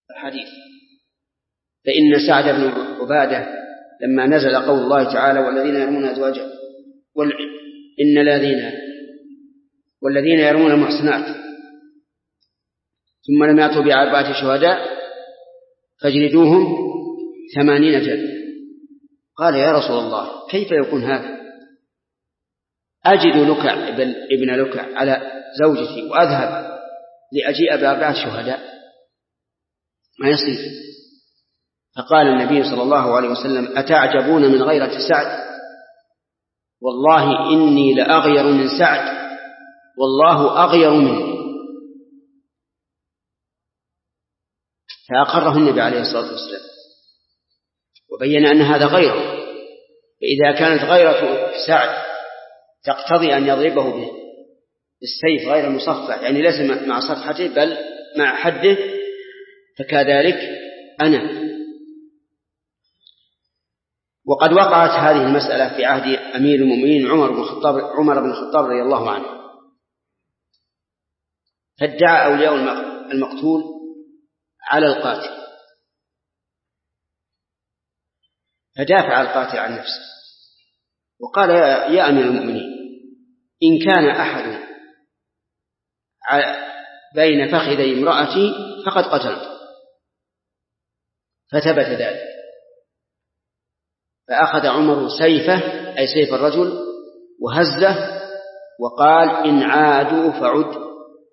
الحديث. فإن سعد بن عبادة لما نزل قول الله تعالى والذين يرمون أزواجهم والذين يرمون المحصنات ثم لم يأتوا بأربعة شهداء فاجلدوهم 80 جلدة. قال يا رسول الله كيف يكون هذا؟ أجد لكع ابن لكع على زوجتي وأذهب لأجيء بأربعة شهداء ما يصير. فقال النبي صلى الله عليه وسلم أتعجبون من غيرة سعد؟ والله إني لأغير من سعد والله أغير مني. فأقره النبي عليه الصلاة والسلام وبين أن هذا غيره. فإذا كانت غيرة سعد تقتضي أن يضربه بالسيف غير مصفح يعني ليس مع صفحته بل مع حده فكذلك أنا. وقد وقعت هذه المسألة في عهد أمير المؤمنين عمر بن الخطاب رضي الله عنه. فادعى أولياء المقتول على القاتل فدافع القاتل عن نفسه وقال يا أمير المؤمنين إن كان أحد بين فخذي امرأتي فقد قتلت. فثبت ذلك فأخذ عمر سيفه أي سيف الرجل وهزه وقال إن عادوا فعد.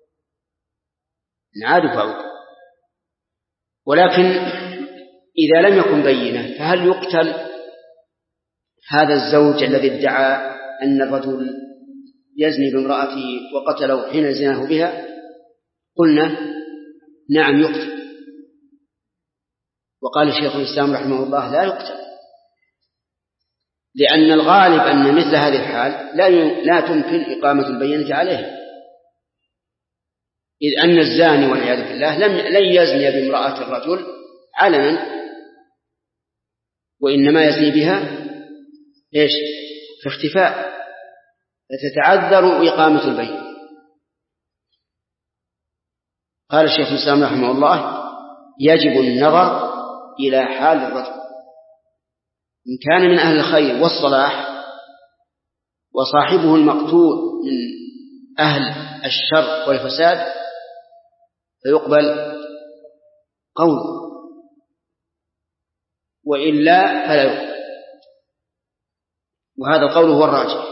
ولكن إذا لم يكن بينة فهل يقتل هذا الزوج الذي ادعى أن الرجل يزني بامرأته وقتله حين زناه بها؟ قلنا نعم يقتل. وقال الشيخ الإسلام رحمه الله لا يقتل لأن الغالب أن مثل هذه الحال لا تمكن إقامة البينة عليه إذ أن الزاني والعياذ بالله لن يزني بامرأة الرجل علنا وإنما يزني بها في اختفاء فتتعذر إقامة البينة. قال الشيخ الإسلام رحمه الله يجب النظر إلى حال الرجل إن كان من أهل الخير والصلاح وصاحبه المقتول من أهل الشر والفساد فيقبل قول وإلا فلا يقبل. وهذا القول هو الراجح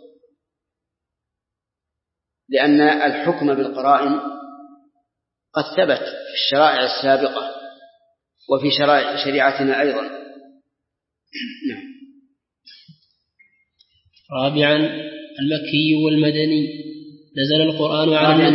لأن الحكم بالقرائن قد ثبت في الشرائع السابقة وفي شريعتنا أيضا. نعم. رابعا المكي والمدني. نزل القرآن على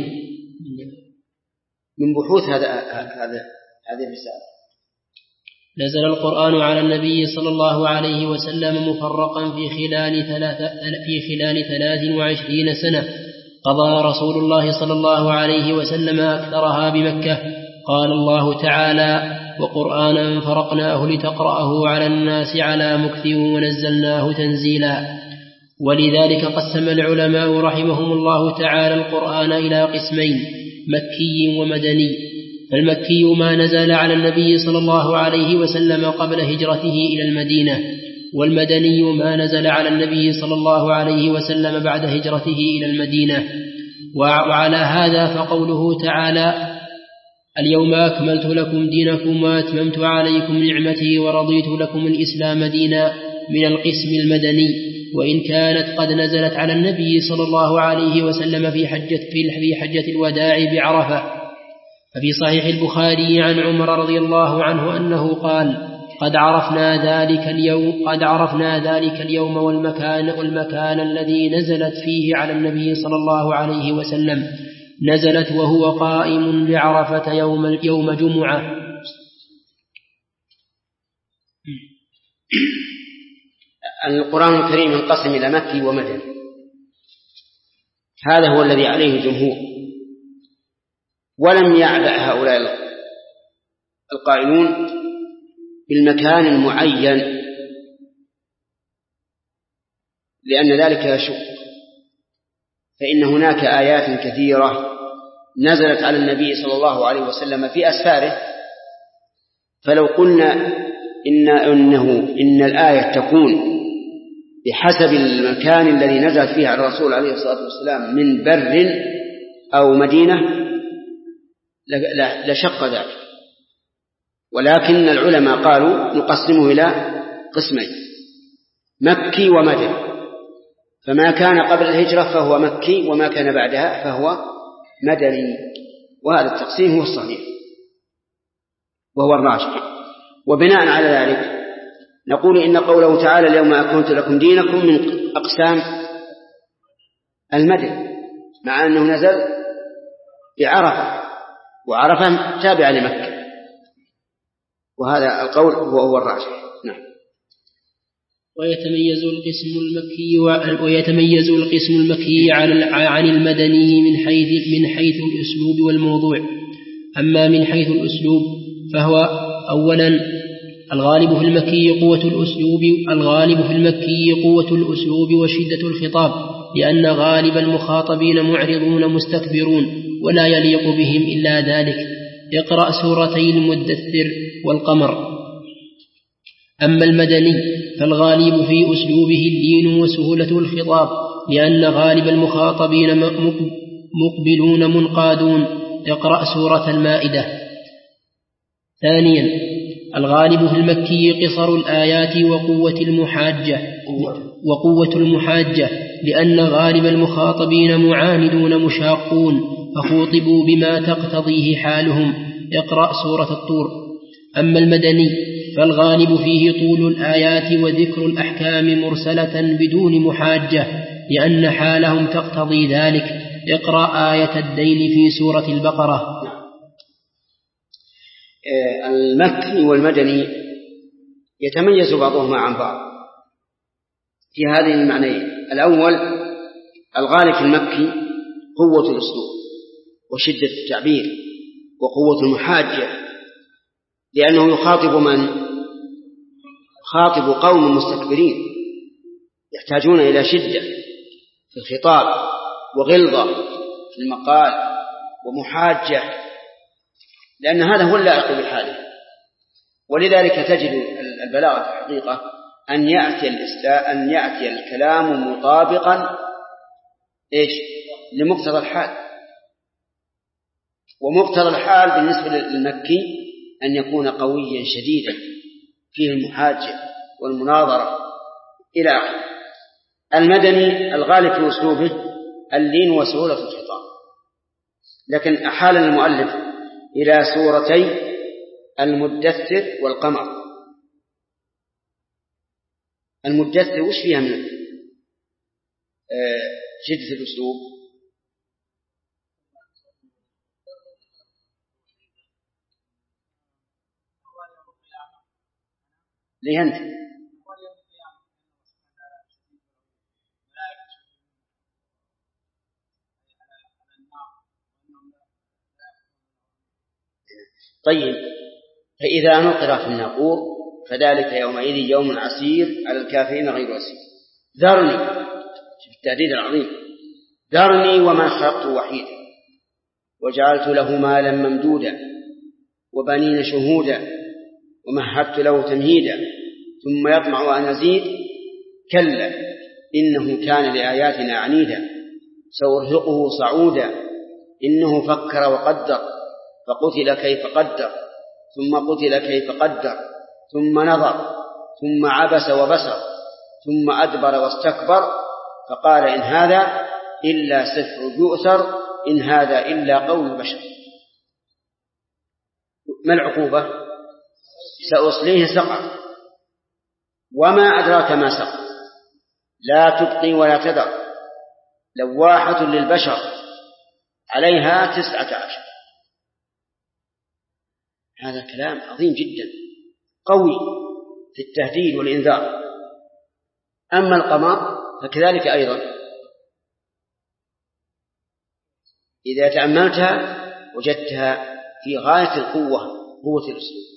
من بحوث هذه الرسالة. نزل القرآن على النبي صلى الله عليه وسلم مفرقا في خلال 23 سنة قضى رسول الله صلى الله عليه وسلم أكثرها بمكة. قال الله تعالى وقرآنا فرقناه لتقرأه على الناس على مكث ونزلناه تنزيلا. ولذلك قسم العلماء رحمهم الله تعالى القرآن إلى قسمين مكي ومدني. فالمكي ما نزل على النبي صلى الله عليه وسلم قبل هجرته إلى المدينة والمدني ما نزل على النبي صلى الله عليه وسلم بعد هجرته إلى المدينة. وعلى هذا فقوله تعالى اليوم أكملت لكم دينكم وأتممت عليكم نعمتي ورضيت لكم الإسلام دينا من القسم المدني وإن كانت قد نزلت على النبي صلى الله عليه وسلم في حجة الوداع بعرفة. ففي صحيح البخاري عن عمر رضي الله عنه أنه قال قد عرفنا ذلك اليوم والمكان الذي نزلت فيه على النبي صلى الله عليه وسلم. نزلت وهو قائم بعرفة يوم جمعة. القرآن الكريم ينقسم إلى مكي ومدني هذا هو الذي عليه الجمهور. ولم يعبأ هؤلاء القائلون بالمكان المعين لأن ذلك يشق. فإن هناك آيات كثيرة نزلت على النبي صلى الله عليه وسلم في أسفاره فلو قلنا إن الآية تكون بحسب المكان الذي نزل فيه على الرسول عليه الصلاة والسلام من بر أو مدينة لشق ذلك، ولكن العلماء قالوا نقسمه إلى قسمين: مكي ومدني، فما كان قبل الهجرة فهو مكي، وما كان بعدها فهو مدني، وهذا التقسيم هو الصحيح وهو الراجح. وبناء على ذلك نقول إن قوله تعالى اليوم أكملت لكم دينكم من أقسام المدن، مع أنه نزل بعرفة، وعرفة تابعة لمكة، وهذا القول هو الراجح. نعم. ويتميز القسم المكي عن المدني من حيث الأسلوب والموضوع. أما من حيث الأسلوب فهو أولا الغالب في المكي قوة الأسلوب وشدة الخطاب، لأن غالب المخاطبين معرضون مستكبرون ولا يليق بهم إلا ذلك. يقرأ سورتي المدثر والقمر. أما المدني فالغالب في أسلوبه اللين وسهولة الخطاب، لأن غالب المخاطبين مقبلون منقادون. يقرأ سورة المائدة. ثانيا الغالب في المكي قصر الآيات وقوة المحاجة، لأن غالب المخاطبين معاندون مشاقون فخوطبوا بما تقتضيه حالهم. يقرأ سورة الطور. أما المدني فالغالب فيه طول الآيات وذكر الأحكام مرسلة بدون محاجة، لأن حالهم تقتضي ذلك. يقرأ آية الدين في سورة البقرة. المكي والمدني يتميز بعضهما عن بعض في هذه المعنيين: الأول الغالب في المكي قوة الأسلوب وشدة التعبير وقوة المحاجة، لأنه يخاطب قوم مستكبرين يحتاجون إلى شدة في الخطاب وغلظة في المقال ومحاجة، لأن هذا هو اللائق بحاله. ولذلك تجد البلاغة الحقيقة أن يأتي الكلام مطابقا لمقتضى الحال. ومقتضى الحال بالنسبة للمكي أن يكون قويا شديدا فيه المحاجة والمناظرة إلى آخره. المدني الغالب في أسلوبه اللين وسهولة الخطاب. لكن أحال المؤلف إلى سورتي المدثر والقمر. المدثر وش فيها من شدة الأسلوب؟ ليه أنت؟ طيب، فإذا نقر في الناقور فذلك يومئذ يوم عسير على الكافرين غير يسير. ذرني، شوف التهديد العظيم، ذرني ومن خلقت وحيدا وجعلت له مالا ممدودا وبنين شهودا ومهدت له تمهيدا ثم يطمع أن أزيد كلا إنه كان لآياتنا عنيدا سأرهقه صعودا إنه فكر وقدر فقتل كيف قدر ثم قتل كيف قدر ثم نظر ثم عبس وبسر ثم أدبر واستكبر فقال إن هذا إلا سحر يؤثر إن هذا إلا قول البشر. ما العقوبة؟ سأصليه سقر وما أدراك ما سقر لا تبقي ولا تذر لواحة للبشر عليها 19. هذا كلام عظيم جدا قوي في التهديد والإنذار. أما القمر فكذلك أيضا إذا تأملتها وجدتها في غاية القوة، قوة الأسلوب.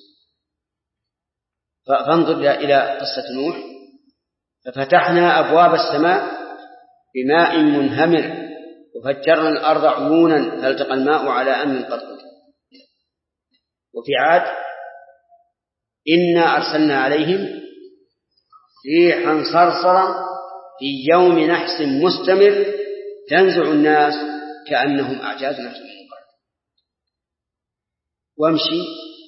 فانظر إلى قصة نوح: ففتحنا أبواب السماء بماء منهمر وفجرنا الأرض عيونا فالتقى الماء على أمر قد قدر. وفي عاد إنا أرسلنا عليهم ريحا صرصرا في يوم نحس مستمر تنزع الناس كأنهم أعجاز نخل منقعر. وامشي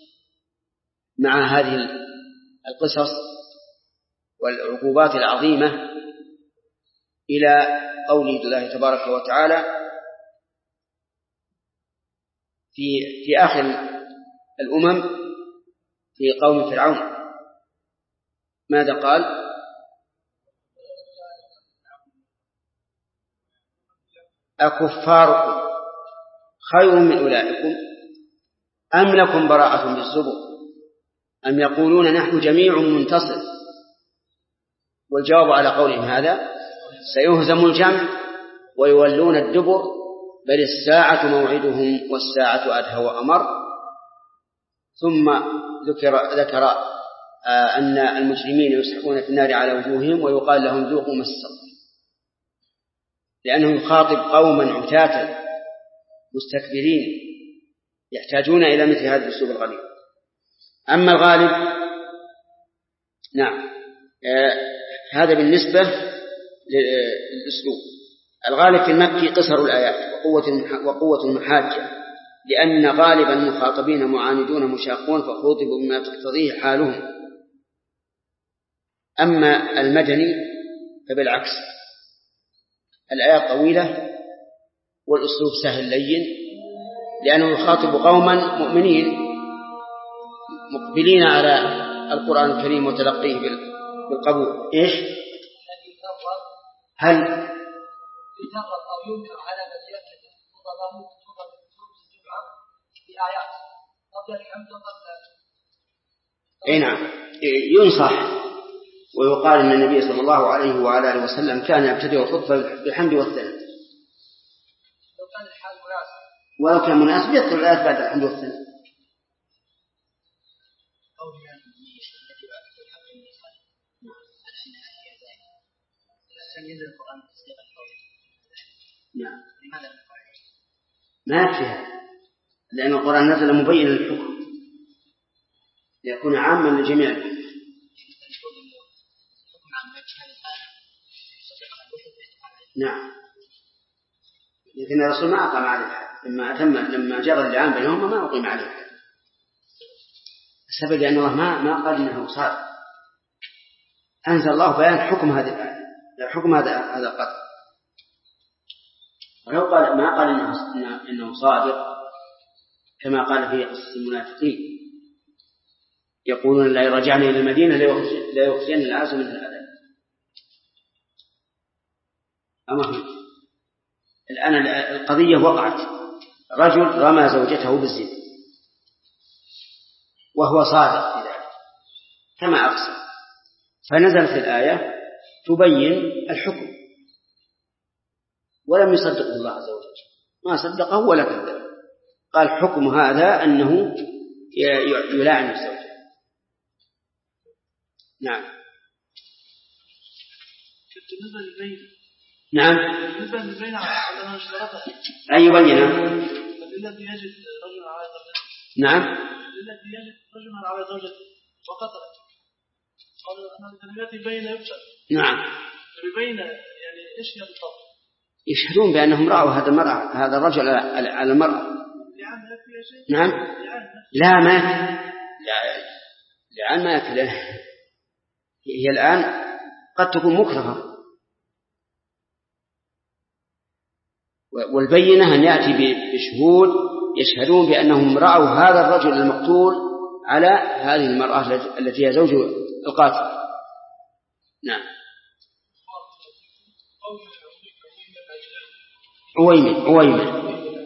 مع هذه القصص والعقوبات العظيمة إلى قول الله تبارك وتعالى في آخر الأمم في قوم فرعون. ماذا قال؟ أكفاركم خير من أولئكم أم لكم براءة بالزبر أم يقولون نحن جميع منتصر. والجواب على قولهم هذا سيهزم الجمع ويولون الدبر بل الساعة موعدهم والساعة أدهى وأمر. ثم ذكر أن المجرمين يسحقون في النار على وجوههم ويقال لهم ذوقوا مس السقر، لأنه يخاطب قوما عتاتا مستكبرين يحتاجون إلى مثل هذا الأسلوب الغليظ. أما الغالب نعم هذا بالنسبة للأسلوب. الغالب في المكي قصر الآيات وقوة المحاجة، لأن غالب المخاطبين معاندون مشاقون فخوطبوا بما تقتضيه حالهم. أما المدني فبالعكس، الآيات طويلة والأسلوب سهل لين، لأنه يخاطب قوما مؤمنين مقبلين على القرآن الكريم وتلقيه بالقبول. إيش؟ هل يتغرب أو ينكر على من يكتب خطبه الجمعة بآيات قبل الحمد قبل نعم ينصح ويقال أن النبي صلى الله عليه وعلى آله وسلم كان يبتدئ الخطبة بالحمد والثناء، لو كان الحال مناسب، ولو كان مناسب يذكر الآيات بعد الحمد والثناء. نعم ما يكفيها، لأن القرآن نزل مبين للحكم ليكون عاما لجميع الأمة. نعم لكن الرسول ما أقام عليه حد لما جرى اللعان بينهما ما أقيم عليه حد. السبب لأن الله ما قال إنه صار، أنزل الله بيان حكم هذه الآية، حكم هذا القتل. ولو قال ما قال إنه صادق كما قال في قصة المنافقين يقولون لا رجعنا إلى المدينة لا يخزين العاصي من الأذى. أما الآن القضية وقعت، رجل رمى زوجته بالزنا وهو صادق في ذلك كما أقسم، فنزلت الآية تبين الحكم ولم يصدقه الله عز وجل، ما صدقه ولا كذب، قال حكم هذا أنه يلعن الزوجة. نعم نعم أي بينة الذي يجد رجل على زوجته. نعم الذي يجد رجل على زوجته وقتل قال الذي بين يفشل. نعم بين يعني إيش بالضبط؟ يشهدون بأنهم رأوا هذا الرجل على المرأة. نعم لا ما لعن ما يكل. هي الآن قد تكون مكرهة، والبينة أن يأتي بشهود يشهدون بأنهم رأوا هذا الرجل المقتول على هذه المرأة التي هي زوج القاتل. نعم عويمة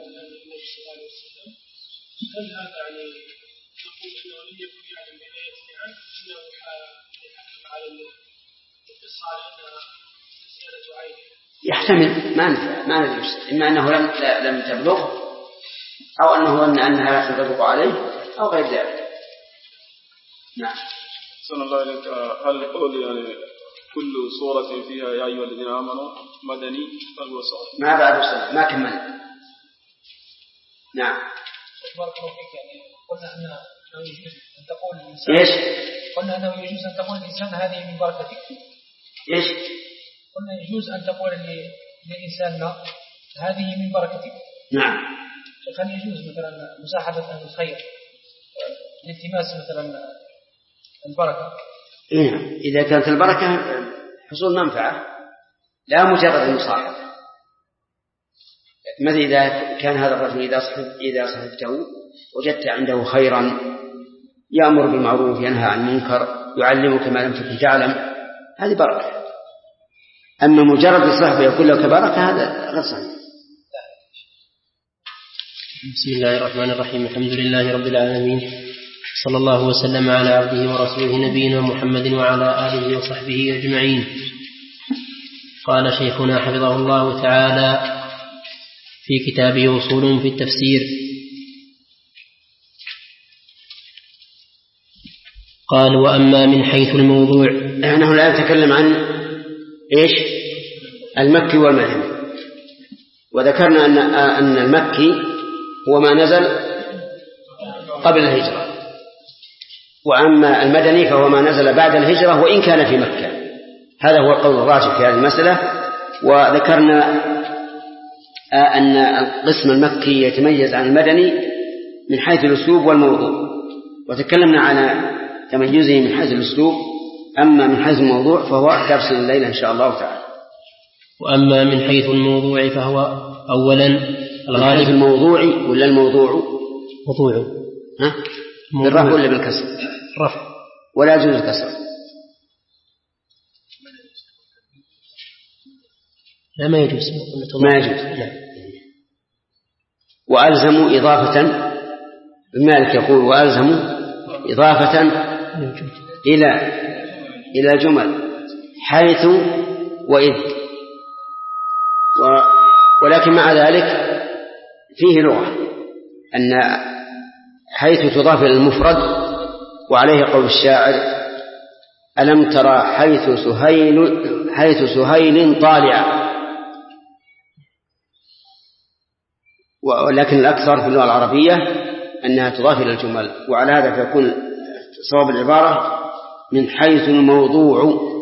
يحتمل ما ندري، إما أنه لم تبلغ أو أنه ظن أنها لا تنطبق عليه أو غير ذلك. نعم. صلى الله عليه وسلم. هل القول يعني كل صورة فيها يا أيها الذين آمنوا مدني فهو صحيح؟ ما بعد السنة ما كمل. نعم. بارك الله فيك، يعني قلنا أنه يجوز أن تقول الإنسان إيش؟ قلنا أنه يجوز أن تقول الإنسان هذه من بركتك. إيش؟ قلنا يجوز أن تقول للإنسان هذه من بركتك. نعم. هل يجوز مثلا مساعدة أهل الخير، الالتماس مثلا البركة؟ نعم، إذا كانت البركة حصول منفعة لا مجرد المصاحبة. مثل إذا كان هذا الرجل إذا صحبته وجدت عنده خيرا يأمر بالمعروف ينهى عن المنكر يعلمك ما لم تكن تعلم، هذه بركة. أما مجرد الصحبة يقول لك بركة هذا غير صحيح. بسم الله الرحمن الرحيم. الحمد لله رب العالمين، صلى الله وسلم على عبده ورسوله نبينا محمد وعلى آله وصحبه أجمعين. قال شيخنا حفظه الله تعالى في كتابه أصول في التفسير: قال: وأما من حيث الموضوع. نحن لا نتكلم عن إيش؟ المكي والمدني، وذكرنا أن المكي هو ما نزل قبل الهجرة، وأما المدني فهو ما نزل بعد الهجرة وإن كان في مكة. هذا هو القول الراجح في هذه المسألة. وذكرنا أن القسم المكي يتميز عن المدني من حيث الأسلوب والموضوع، وتكلمنا على تميزه من حيث الأسلوب. أما من حيث الموضوع فهو درس الليلة إن شاء الله تعالى. وأما من حيث الموضوع فهو أولا الغالب. الموضوع ولا الموضوع؟ موضوع. ها؟ بالرفع ولا بالكسر؟ رفع. ولا يجوز الكسر؟ لا، ما يجوز. ما يجوز. لا. وألزموا إضافة، المالك يقول وألزموا إضافة إلى جمل حيث وإذ، ولكن مع ذلك فيه لغة أن حيث تضاف إلى المفرد، وعليه قول الشاعر: ألم ترى حيث سهيل طالع. ولكن الأكثر في اللغة العربية أنها تضاف إلى الجمل، وعلى هذا فيكون صواب العبارة من حيث الموضوع.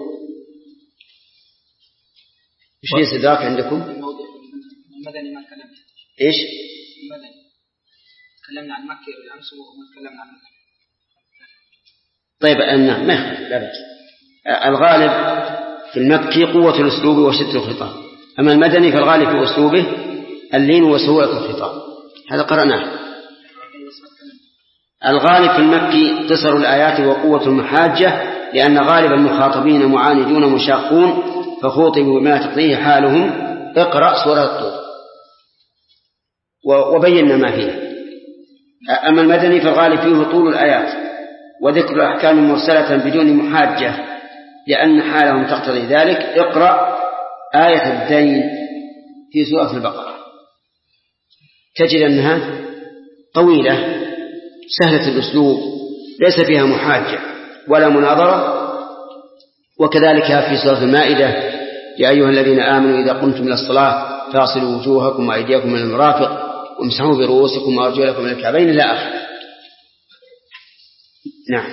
إيش في استدراك عندكم؟ المدني ما تكلمنا. إيش؟ المدني تكلمنا عن مكة بالأمس وما تكلمنا عن المدني. طيب نعم، ما يخالف، لا بأس. الغالب في المكي قوة الأسلوب وشدة الخطاب، أما المدني فالغالب في أسلوبه اللين وسهولة الخطاب. هذا قرأناه. الغالب في المكي قصر الآيات وقوة المحاجة، لأن غالب المخاطبين معاندون مشاقون، فخوطبوا بما تقضيه حالهم. اقرأ سورة الطور. وبينا ما فيها. أما المدني فالغالب فيه طول الآيات وذكر الأحكام مرسلة بدون محاجة، لأن حالهم تقتضي ذلك. اقرأ آية الدين في سورة البقرة، تجد أنها طويلة سهلة الأسلوب، ليس فيها محاجة ولا مناظرة. وكذلك في سورة المائدة: يا أيها الذين آمنوا إذا قمتم إلى الصلاة فاغسلوا وجوهكم وأيديكم من المرافق وامسحوا برؤوسكم وأرجلكم من الكعبين إلى آخره. نعم.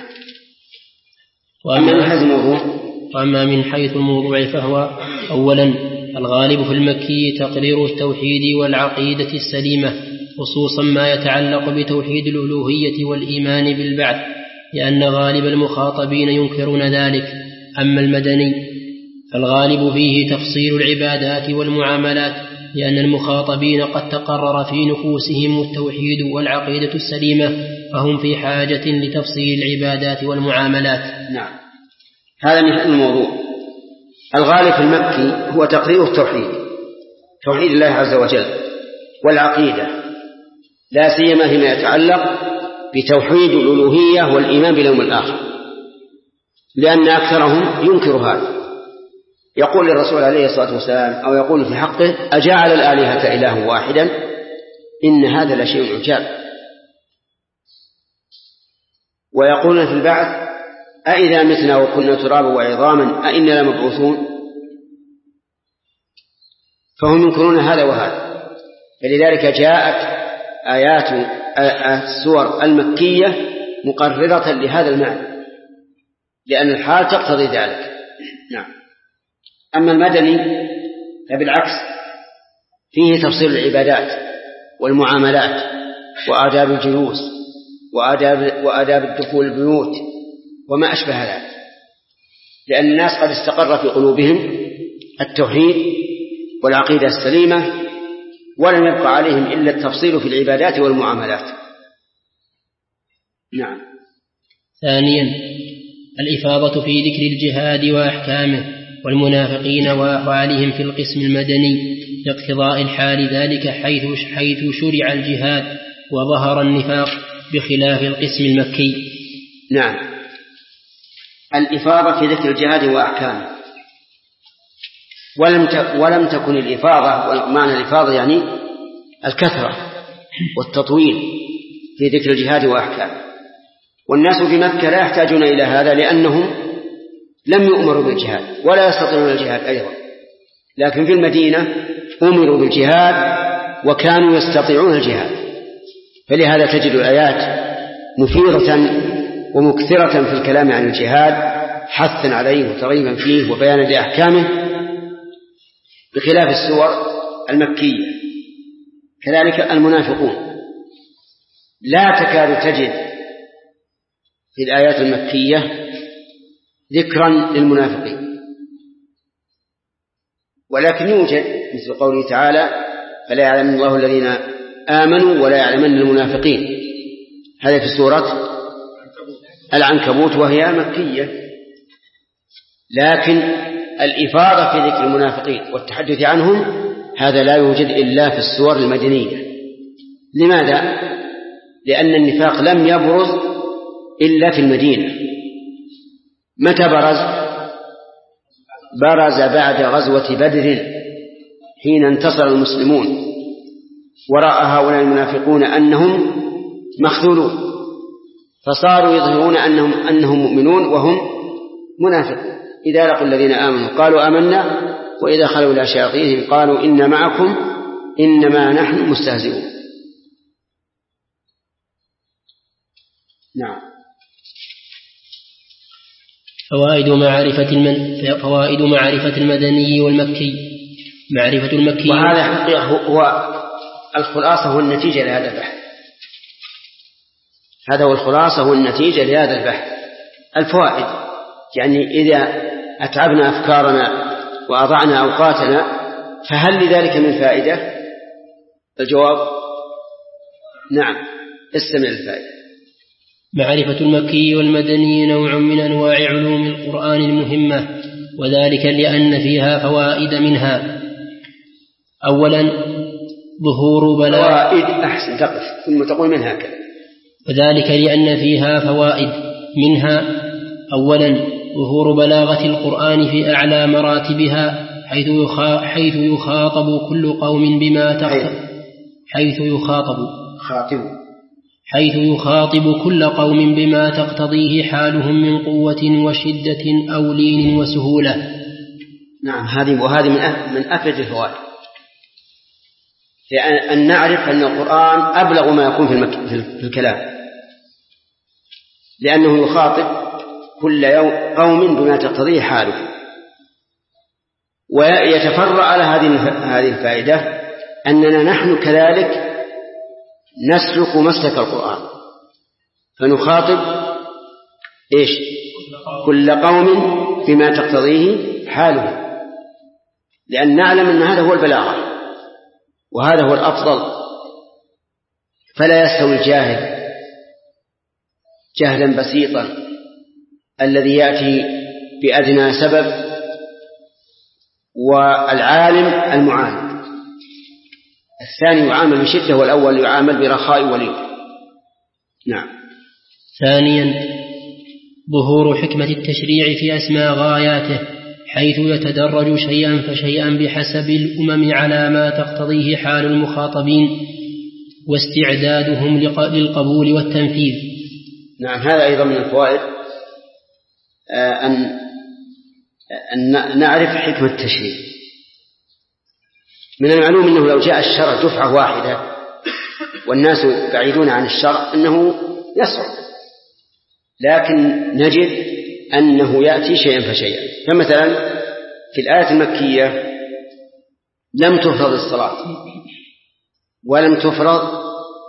وأما من حيث الموضوع فهو أولا الغالب في المكي تقرير التوحيد والعقيدة السليمة، خصوصا ما يتعلق بتوحيد الألوهية والإيمان بالبعث، لأن غالب المخاطبين ينكرون ذلك. أما المدني فالغالب فيه تفصيل العبادات والمعاملات، لأن المخاطبين قد تقرر في نفوسهم التوحيد والعقيدة السليمة، فهم في حاجة لتفصيل العبادات والمعاملات. نعم، هذا من الموضوع. الغالب في المكي هو تقرير التوحيد، توحيد الله عز وجل، والعقيدة، لا سيما فيما يتعلق بتوحيد الألوهية والإيمان باليوم الآخر، لأن أكثرهم ينكر هذا. يقول للرسول عليه الصلاة والسلام أو يقول في حقه: أجعل الآلهة إله واحدا إن هذا لشيء عجاب. ويقولون في البعث: أئذا متنا وكنا ترابا وعظاما أئنا لمبعوثون. فهم ينكرون هذا وهذا. فلذلك جاءت آيات السور المكية مقررة لهذا المعنى، لأن الحال تقتضي ذلك. نعم. أما المدني فبالعكس، فيه تفصيل العبادات والمعاملات وآداب الجلوس وآداب الدخول البيوت وما أشبه ذلك، لأن الناس قد استقر في قلوبهم التوحيد والعقيدة السليمة، ولم يبقى عليهم إلا التفصيل في العبادات والمعاملات. نعم. ثانيا الإفاضة في ذكر الجهاد وأحكامه والمنافقين وأحوالهم في القسم المدني لاقتضاء الحال ذلك حيث شرع الجهاد وظهر النفاق بخلاف القسم المكي. نعم. الإفاضة في ذكر الجهاد وأحكامه، ولم تكن الإفاضة، ومعنى الإفاضة يعني الكثرة والتطويل في ذكر الجهاد وأحكامه. والناس في مكة لا يحتاجون إلى هذا، لأنهم لم يؤمروا بالجهاد ولا يستطيعون الجهاد أيضا، لكن في المدينة أمروا بالجهاد وكانوا يستطيعون الجهاد، فلهذا تجد الآيات مفيضة ومكثرة في الكلام عن الجهاد، حثا عليه وترغيبا فيه وبيانا لأحكامه، بخلاف السور المكية. كذلك المنافقون لا تكاد تجد في الآيات المكية ذكرا للمنافقين، ولكن يوجد مثل قوله تعالى: فلا يعلم الله الذين آمنوا ولا يعلمن المنافقين. هذا في سورة العنكبوت وهي مكية. لكن الإفاضة في ذكر المنافقين والتحدث عنهم هذا لا يوجد إلا في السور المدنية. لماذا؟ لأن النفاق لم يبرز إلا في المدينة. متى برز؟ برز بعد غزوة بدر حين انتصر المسلمون ورأى هؤلاء المنافقون أنهم مخذولون، فصاروا يظهرون أنهم مؤمنون وهم منافقون. إذا لقوا الذين آمنوا قالوا آمنا وإذا خلوا إلى شياطينهم قالوا إنا معكم إنما نحن مستهزئون. نعم. فوائد معرفة المدني والمكي. معرفة المكي، وهذا حقيقة هو الخلاصة والنتيجة لهذا البحث. هذا هو الخلاصة والنتيجة لهذا البحث. الفوائد يعني إذا أتعبنا أفكارنا وأضعنا أوقاتنا فهل لذلك من فائدة؟ الجواب نعم. استمع الفائدة. معرفة المكي والمدني نوع من أنواع علوم القرآن المهمة، وذلك لأن فيها فوائد منها: أولا ظهور بلاغة. فوائد أحسن تقف ثم تقول منها كذا. وذلك لأن فيها فوائد منها: أولا ظهور بلاغة القرآن في أعلى مراتبها، حيث يخاطب كل قوم بما حيث يخاطب كل قوم بما تقتضيه حالهم من قوة وشدة أو لين وسهولة. نعم. هذه من أفرد الفوائد، لأن نعرف أن القرآن أبلغ ما يكون في الكلام، لأنه يخاطب كل قوم بما تقتضيه حاله. ويتفرع على هذه الفائدة أننا نحن كذلك نسلك مسلك القرآن، فنخاطب كل قوم بما تقتضيه حاله، لأن نعلم أن هذا هو البلاغة وهذا هو الأفضل. فلا يستوي الجاهل جهلا بسيطا الذي يأتي بأدنى سبب والعالم المعاند. الثاني يعامل بشدة والأول يعامل برخاء ولين. نعم. ثانيا ظهور حكمة التشريع في أسماء غاياته، حيث يتدرج شيئا فشيئا بحسب الأمم على ما تقتضيه حال المخاطبين واستعدادهم للقبول والتنفيذ. نعم. هذا أيضا من الفوائد، أن نعرف حكمة التشريع. من المعلوم أنه لو جاء الشرع دفعة واحدة والناس بعيدون عن الشرع أنه يصعب، لكن نجد أنه يأتي شيئا فشيئا. فمثلا في الآية المكية لم تفرض الصلاة ولم تفرض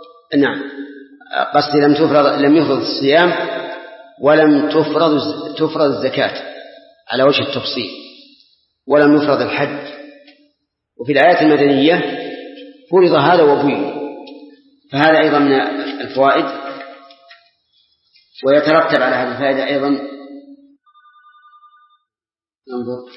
لم يفرض الصيام ولم تفرض الزكاة على وجه التفصيل، ولم يفرض الحج. وفي الآيات المدنية فرض هذا وبين، فهذا أيضا من الفوائد. ويترتب على هذه الفائدة أيضا انظر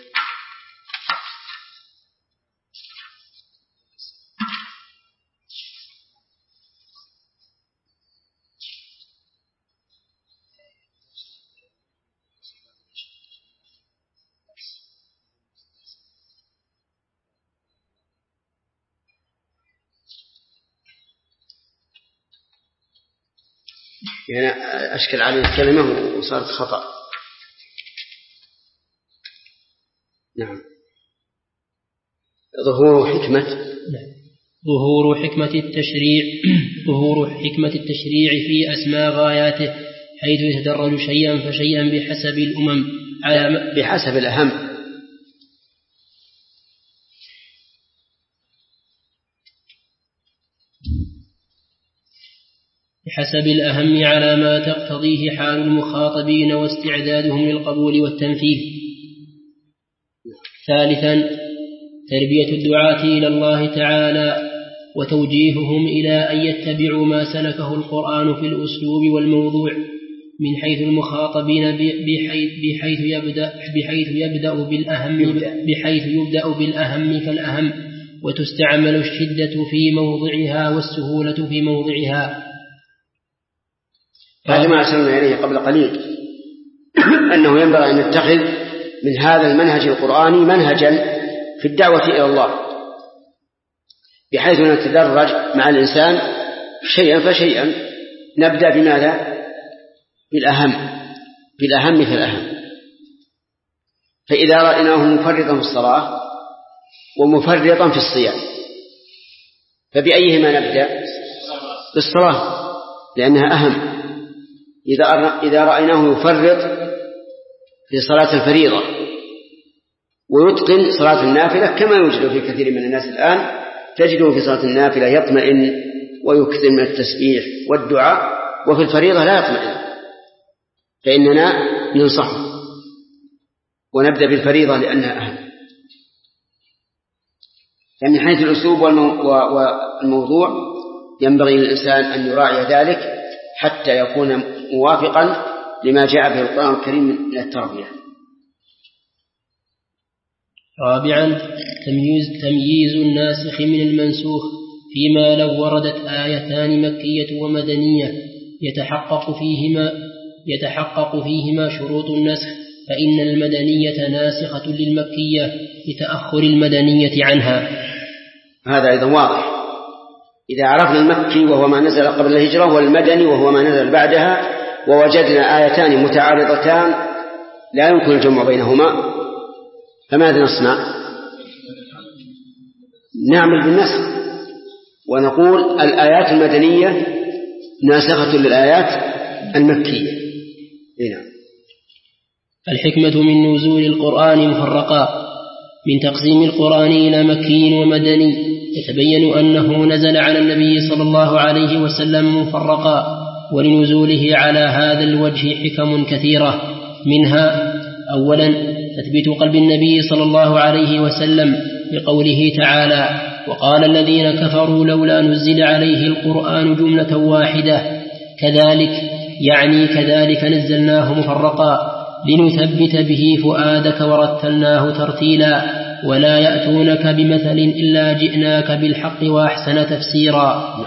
يعني أشكل عليه الكلمة وصارت خطأ. نعم. ظهور حكمة التشريع في أسماء غاياته، حيث يتدرج شيئا فشيئا بحسب الأمم بحسب الأهم. على ما تقتضيه حال المخاطبين واستعدادهم للقبول والتنفيذ. ثالثا تربية الدعاة إلى الله تعالى وتوجيههم إلى أن يتبعوا ما سلكه القرآن في الأسلوب والموضوع من حيث المخاطبين بحيث يبدأ بالأهم فالأهم، وتستعمل الشدة في موضعها والسهولة في موضعها. هذا ما أشرنا إليه قبل قليل، أنه ينبغي أن نتخذ من هذا المنهج القرآني منهجا في الدعوة إلى الله، بحيث نتدرج مع الإنسان شيئا فشيئا. نبدأ بماذا؟ بالأهم فالأهم. فإذا رأيناه مفرطا في الصلاة ومفرطا في الصيام فبأيهما نبدأ؟ بالصلاة، لأنها أهم. إذا رأيناه يفرط في صلاة الفريضة ويتقن صلاة النافلة، كما يوجد في كثير من الناس الآن، تجده في صلاة النافلة يطمئن ويكثر من التسبيح والدعاء، وفي الفريضة لا يطمئن، فإننا ننصحه ونبدأ بالفريضة لأنها أهم. فمن حيث الأسلوب والموضوع ينبغي للإنسان أن يراعي ذلك حتى يكون موافقا لما جاء به القرآن الكريم من التربية. رابعا تمييز الناسخ من المنسوخ، فيما لو وردت آيتان مكية ومدنية يتحقق فيهما شروط النسخ، فإن المدنية ناسخة للمكية لتأخر المدنية عنها. هذا أيضا واضح. إذا عرفنا المكي وهو ما نزل قبل الهجرة والمدني وهو ما نزل بعدها، ووجدنا آيتان متعارضتان لا يمكن الجمع بينهما، فماذا نصنع؟ نعمل بالنسخ ونقول الآيات المدنية ناسخة للآيات المكية. هنا الحكمة من نزول القرآن مفرقا. من تقسيم القرآن إلى مكي ومدني يتبين أنه نزل على النبي صلى الله عليه وسلم مفرقا، ولنزوله على هذا الوجه حكم كثيرة، منها أولا تثبيت قلب النبي صلى الله عليه وسلم بقوله تعالى: وقال الذين كفروا لولا نزل عليه القرآن جملة واحدة، كذلك نزلناه مفرقا لنثبت به فؤادك ورتلناه ترتيلا ولا يأتونك بمثل إلا جئناك بالحق وأحسن تفسيرا.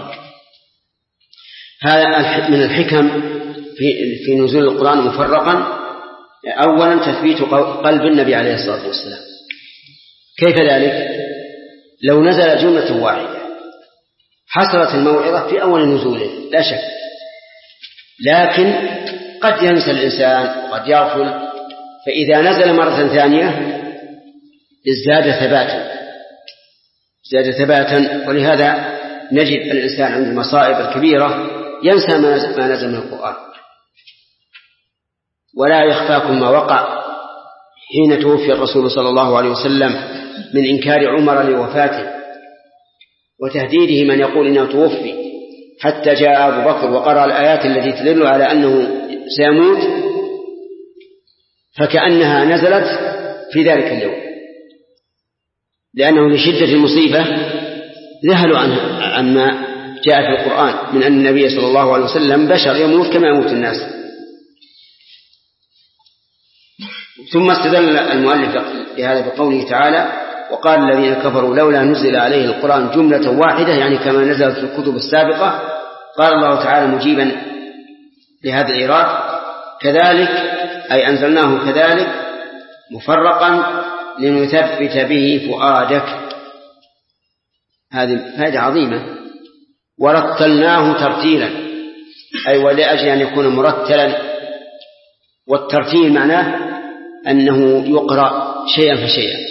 هذا من الحكم في نزول القرآن مفرقا. أولا تثبيت قلب النبي عليه الصلاة والسلام. كيف ذلك؟ لو نزل جملة واحدة حصلت الموعظة في أول نزوله لا شك، لكن قد ينسى الإنسان قد يغفل، فإذا نزل مرة ثانية ازداد ثباتا. ولهذا نجد الإنسان عند المصائب الكبيرة ينسى ما نزل من القرآن. ولا يخفاكم ما وقع حين توفي الرسول صلى الله عليه وسلم من إنكار عمر لوفاته وتهديده من يقول إنه توفي، حتى جاء أبو بكر وقرأ الآيات التي تدل على أنه سيموت، فكأنها نزلت في ذلك اليوم، لأنه لشدة المصيبة ذهلوا عما جاء في القرآن من أن النبي صلى الله عليه وسلم بشر يموت كما يموت الناس. ثم استدل المؤلف بهذا بقوله تعالى: وقال الذين كفروا لولا نزل عليه القرآن جملة واحدة، يعني كما نزلت في الكتب السابقة. قال الله تعالى مجيبا لهذا الإيراد: كذلك أي أنزلناه كذلك مفرقا لنثبت به فؤادك. هذه فائدة عظيمة. ورتلناه ترتيلا أي ولأجل أن يكون مرتلا، والترتيل معناه أنه يقرأ شيئا فشيئا.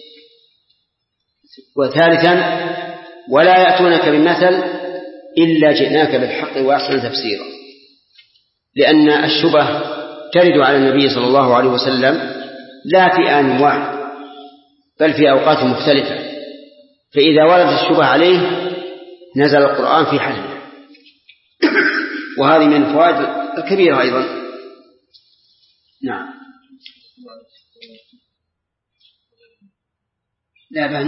وثالثا: ولا يأتونك بمثل إلا جئناك بالحق وأحسن تفسيرا، لأن الشبه ترد على النبي صلى الله عليه وسلم لا في آن واحد بل في أوقات مختلفة، فإذا وردت الشبه عليه نزل القرآن في حله. وهذه من الفوائد الكبيرة أيضا. نعم. لا بأن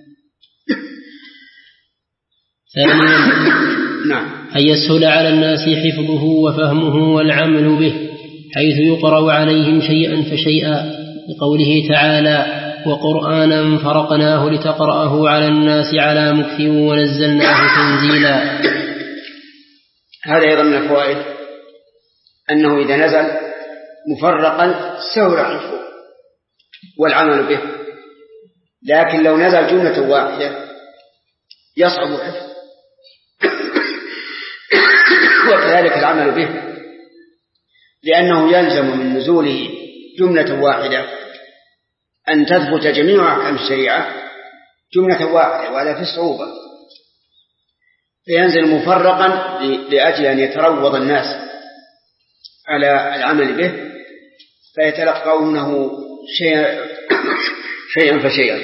نعم. أن يسهل على الناس حفظه وفهمه والعمل به، حيث يقرأ عليهم شيئا فشيئا، لقوله تعالى: وقرآنا فرقناه لتقرأه على الناس على مكث ونزلناه تنزيلا. هذا أيضا من الفوائد أنه إذا نزل مفرقا سهل حفظه والعمل به، لكن لو نزل جملة واحدة يصعب حفظه وكذلك العمل به، لأنه يلزم من نزوله جملة واحدة أن تثبت جميع أحكام الشريعة جملة واحدة، وهذا في الصعوبة، فينزل مفرقا لأجل أن يتروض الناس على العمل به فيتلقونه شيئا فشيئا.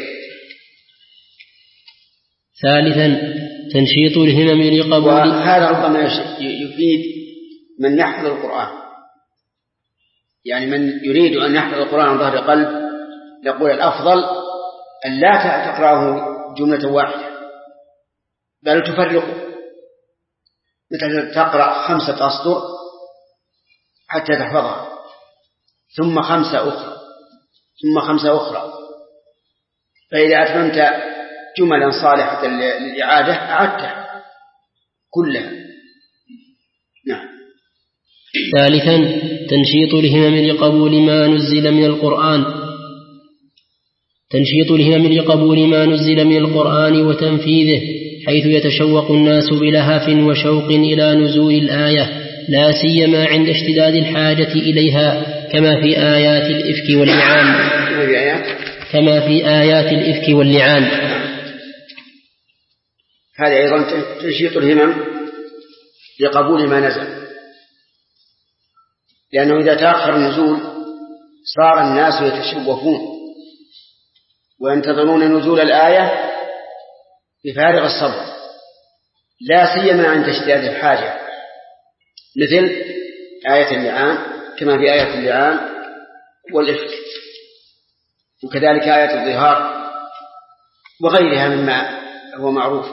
ثالثا: تنشيط الهمم لقبول. وهذا ربما يفيد من يحفظ القرآن، يعني من يريد أن يحفظ القرآن عن ظهر قلب يقول الأفضل أن لا تقرأه جملة واحدة بل تفرقه، مثل تقرأ 5 أسطر حتى تحفظها، ثم 5 أخرى، ثم 5 أخرى، فإذا أتممت جملا صالحة للإعادة أعدتها كلها. نعم. ثالثا: تنشيط الهمم لقبول ما نزل من القرآن، تنشيط الهمم لقبول ما نزل من القرآن وتنفيذه، حيث يتشوق الناس بلهف وشوق إلى نزول الآية، لا سيما عند اشتداد الحاجة إليها، كما في آيات الإفك واللعان. هذا أيضا تنشيط الهمم لقبول ما نزل، لأنه إذا تأخر النزول صار الناس يتشوفون وينتظرون نزول الآية بفارغ الصبر، لا سيما عند اشتداد الحاجة، مثل آية اللعان، كما في آية اللعان والإفك، وكذلك آية الظهار وغيرها مما هو معروف.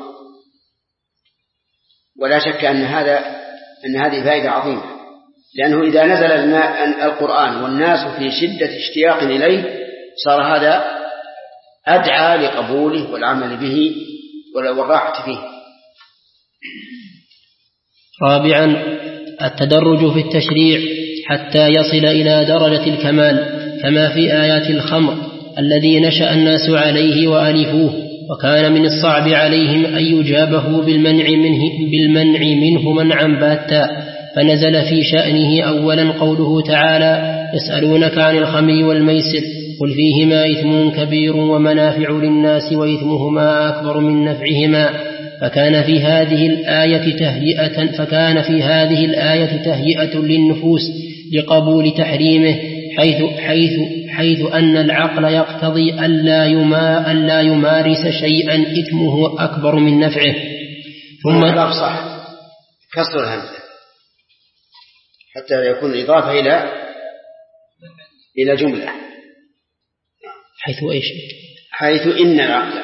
ولا شك أن هذه فائدة عظيمة، لأنه إذا نزل القرآن والناس في شدة اشتياق إليه صار هذا أدعى لقبوله والعمل به والراحة فيه. رابعا: التدرج في التشريع حتى يصل إلى درجة الكمال، كما في آيات الخمر الذي نشأ الناس عليه وألفوه، وكان من الصعب عليهم أن يجابه بالمنع منه منعا باتا، فنزل في شأنه أولا قوله تعالى: يسألونك عن الخمر والميسر قل فيهما إثم كبير ومنافع للناس وإثمهما أكبر من نفعهما، فكان في هذه الآية تهيئة للنفوس لقبول تحريمه، حيث أن العقل يقتضي ألا يمارس شيئا إثمه أكبر من نفعه. ثم صح كسر الهمزة حتى يكون الإضافة إلى جملة. حيث إيش؟ حيث إن العقل.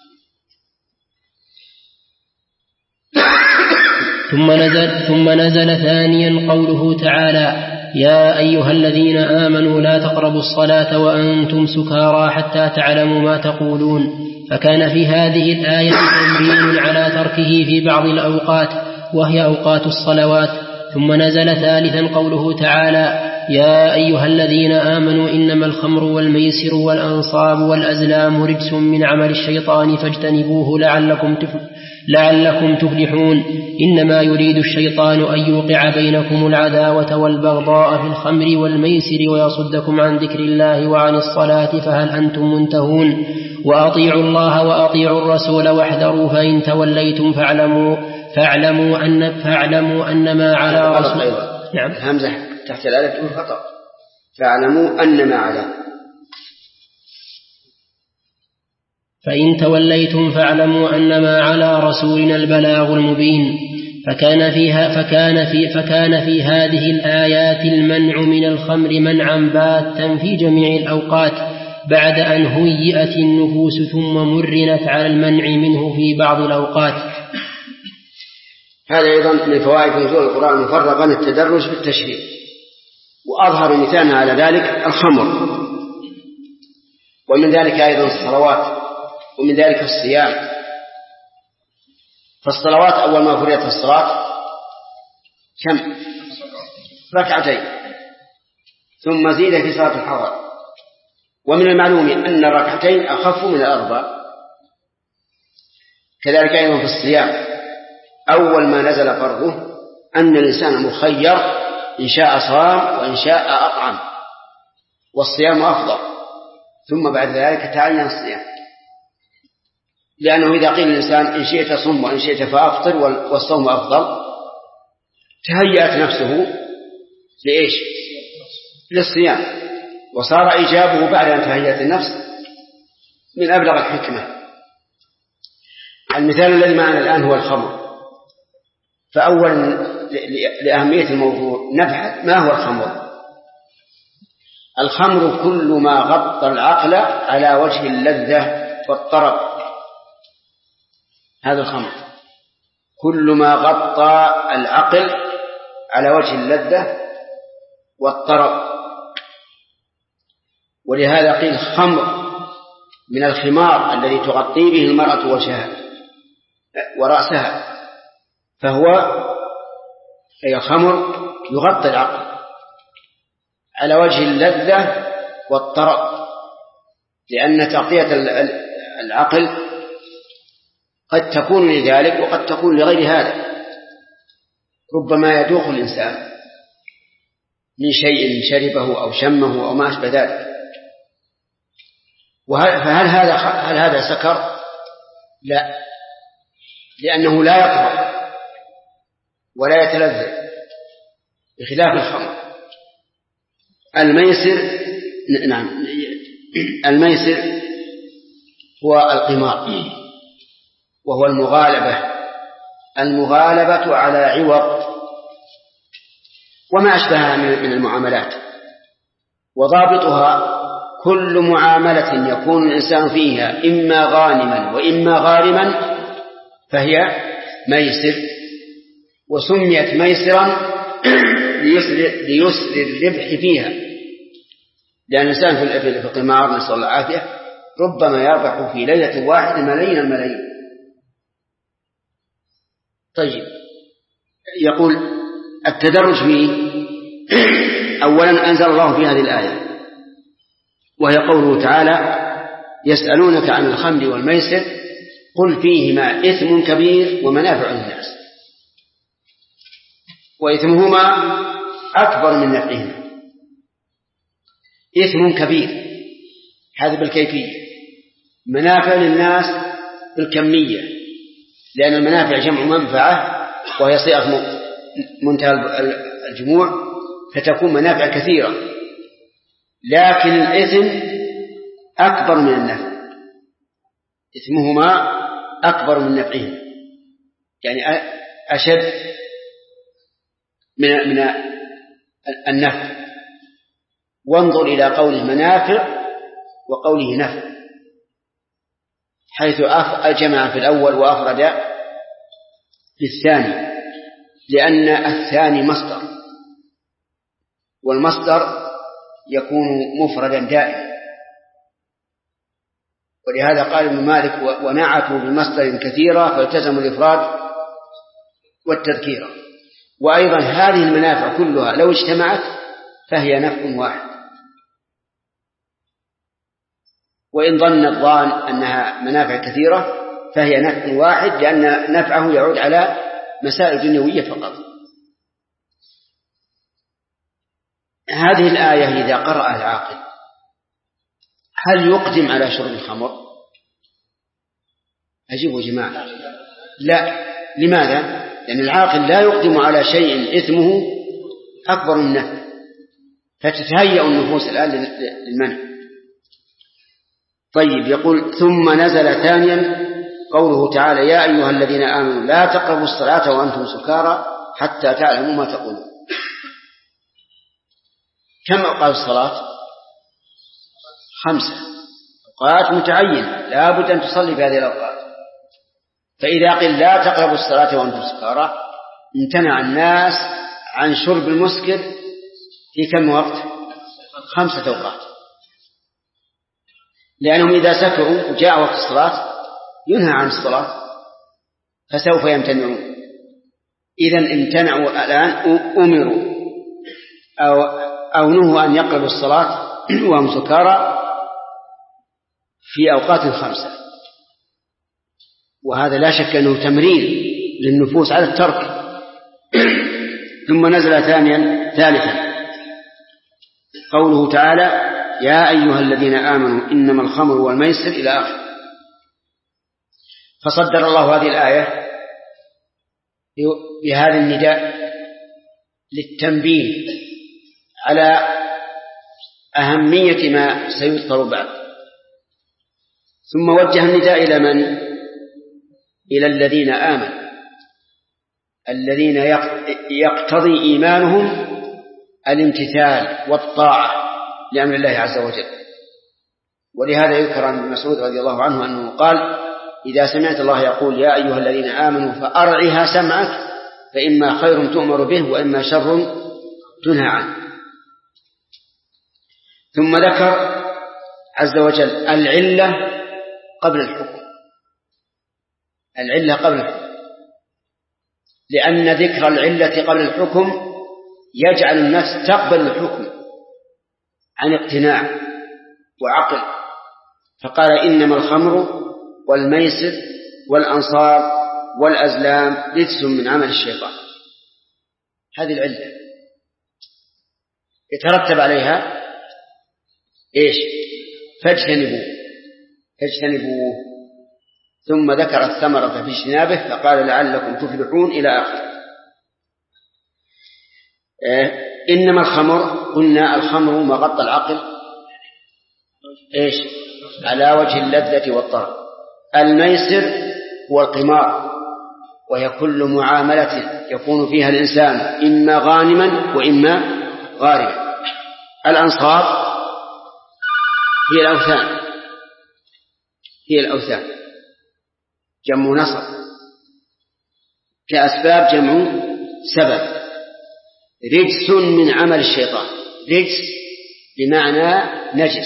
ثم نزل ثانيا قوله تعالى: يا أيها الذين آمنوا لا تقربوا الصلاة وأنتم سكارى حتى تعلموا ما تقولون. فكان في هذه الآية تمرين على تركه في بعض الأوقات وهي أوقات الصلوات. ثم نزل ثالثا قوله تعالى: يا أيها الذين آمنوا إنما الخمر والميسر والأنصاب والأزلام رجس من عمل الشيطان فاجتنبوه لعلكم تفلحون. إنما يريد الشيطان أن يوقع بينكم العداوة والبغضاء في الخمر والميسر ويصدكم عن ذكر الله وعن الصلاة فهل أنتم منتهون. وأطيعوا الله وأطيعوا الرسول واحذروا فإن توليتم فاعلموا أنما على رسول. نعم همزة تحت الألف خطأ. فاعلموا أنما على. فإن توليتم فاعلموا أنما على رسولنا البلاغ المبين. فكان في هذه الآيات المنع من الخمر منعا باتا في جميع الأوقات بعد أن هيئت النفوس ثم مرنت على المنع منه في بعض الأوقات. هذا أيضا من فوائد نزول القرآن مفرغا التدرج في التشريع. وأظهر مثالنا على ذلك الخمر، ومن ذلك أيضا الصلوات، ومن ذلك الصيام. فالصلوات أول ما فرضت الصلاة كم؟ ركعتين، ثم زيد في صلاة الحضر. ومن المعلوم أن الركعتين أخف من الأربع. كذلك أيضا في الصيام أول ما نزل فرضه أن الإنسان مخير إن شاء صام وإن شاء أطعم، والصيام أفضل. ثم بعد ذلك تعين الصيام، لأنه إذا قيل الإنسان إن شئت صم وإن شئت فأفطر والصوم أفضل، تهيأت نفسه لإيش؟ للصيام، وصار إجابه بعد أن تهيأت النفس من أبلغ الحكمة. المثال الذي معنا الآن هو الخمر. فأولا لأهمية الموضوع نبحث ما هو الخمر. الخمر كل ما غطى العقل على وجه اللذة والطرب، هذا الخمر. كل ما غطى العقل على وجه اللذة والطرب. ولهذا قيل خمر من الخمار الذي تغطي به المرأة وجهها ورأسها، فهو أي خمر يغطي العقل على وجه اللذة والطرب، لأن تغطية العقل قد تكون لذلك وقد تكون لغير هذا. ربما يذوق الإنسان من شيء شربه أو شمه أو ما أشبه ذلك. فهل هذا سكر؟ لا، لأنه لا يطرب ولا يتلذذ بخلاف الخمر. الميسر هو القمار، وهو المغالبة على عوض وما أشبهها من المعاملات. وضابطها كل معاملة يكون الإنسان فيها إما غانما وإما غارما فهي ميسر. وسميت ميسرا ليسر الربح فيها، لأن الإنسان في القمار نسأل الله العافية ربما يربح في ليلة واحدة ملايين الملايين. طيب، يقول التدرج فيه. أولا أنزل الله في هذه الآية وهي قوله تعالى: يسألونك عن الخمر والميسر قل فيهما إثم كبير ومنافع للناس وإثمهما أكبر من نفعهما. إثم كبير هذا بالكيفية، منافع للناس بالكمية. لأن المنافع جمع منفعة وهي صيغة منتهى الجموع، فتكون منافع كثيرة، لكن الإثم أكبر من النفع، إثمهما أكبر من نفعهم، يعني أشد من النفع. وانظر إلى قوله منافع وقوله نفع، حيث جمع في الأول وأفرد في الثاني، لأن الثاني مصدر، والمصدر يكون مفردا دائما، ولهذا قال ابن مالك ونعتوا بمصدر كثيرا فالتزموا الإفراد والتذكير. وأيضا هذه المنافع كلها لو اجتمعت فهي نفع واحد، وإن ظن الظان أنها منافع كثيرة فهي نفع واحد، لأن نفعه يعود على مسائل دنيوية فقط. هذه الآية إذا قرأها العاقل هل يقدم على شرب الخمر؟ أجيبوا جماعة لا. لماذا؟ لأن العاقل لا يقدم على شيء إثمه أكبر من نفعه، فتتهيأ النفوس الآن للمنع. طيب، يقول ثم نزل ثانيا قوله تعالى يا أيها الذين آمنوا لا تقربوا الصلاة وأنتم سكارى حتى تعلموا ما تقولون. كم أوقات الصلاة؟ 5 أوقات متعينة لا بد أن تصلي في هذه الأوقات. فإذا قيل لا تقربوا الصلاة وأنتم سكارى امتنع الناس عن شرب المسكر في كم وقت؟ 5 أوقات، لأنهم إذا سكروا وجاء وقت الصلاة ينهى عن الصلاة فسوف يمتنعون. إذن امتنعوا الآن، أمروا أو نهوا أن يقربوا الصلاة وهم سكارى في أوقات 5، وهذا لا شك أنه تمرين للنفوس على الترك. ثم نزل ثالثا قوله تعالى يا أيها الذين آمنوا إنما الخمر والميسر إلى آخر. فصدر الله هذه الآية بهذا النداء للتنبيه على أهمية ما سيذكر بعد، ثم وجه النداء إلى من؟ إلى الذين آمنوا، الذين يقتضي إيمانهم الامتثال والطاعة لأمر الله عز وجل. ولهذا يذكر عن ابن مسعود رضي الله عنه أنه قال إذا سمعت الله يقول يا أيها الذين آمنوا فأرعها سمعك فإما خير تؤمر به وإما شر تنهى عنه. ثم ذكر عز وجل العلة قبل الحكم، العلة قبل الحكم، لأن ذكر العلة قبل الحكم يجعل الناس تقبل الحكم عن اقتناع وعقل. فقال إنما الخمر والميسر والأنصاب والأزلام رجس من عمل الشيطان. هذه العلة يترتب عليها إيش؟ فاجتنبوه. ثم ذكر الثمرة في اجتنابه فقال لعلكم تفلحون إلى آخره. إنما الخمر قلنا الخمر ما غطى العقل إيش؟ على وجه اللذة والطرب. الميسر هو القمار، وهي كل معاملة يكون فيها الإنسان إما غانما وإما غارما. الأنصاب هي الأوثان جمع نصب، كأسباب جمع سبب. رجس من عمل الشيطان، رجس بمعنى نجس،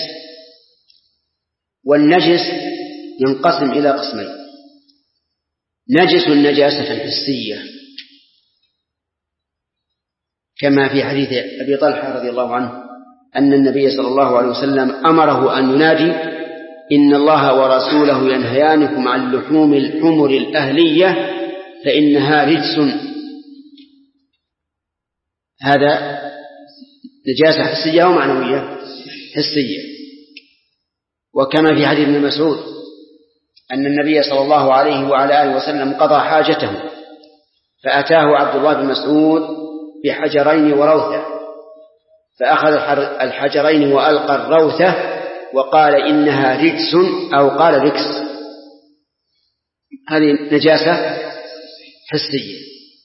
والنجس ينقسم إلى قسمين: نجس النجاسة الحسية كما في حديث أبي طلحة رضي الله عنه أن النبي صلى الله عليه وسلم أمره أن ينادي إن الله ورسوله ينهيانكم عن لحوم الحمر الأهلية فإنها رجس. هذا نجاسة حسية ومعنوية. حسية. وكما في حديث ابن مسعود أن النبي صلى الله عليه وعلى آله وسلم قضى حاجته فأتاه عبد الله بن مسعود بحجرين وروثة، فأخذ الحجرين وألقى الروثة وقال إنها رجس أو قال ركس. هذه نجاسة حسية.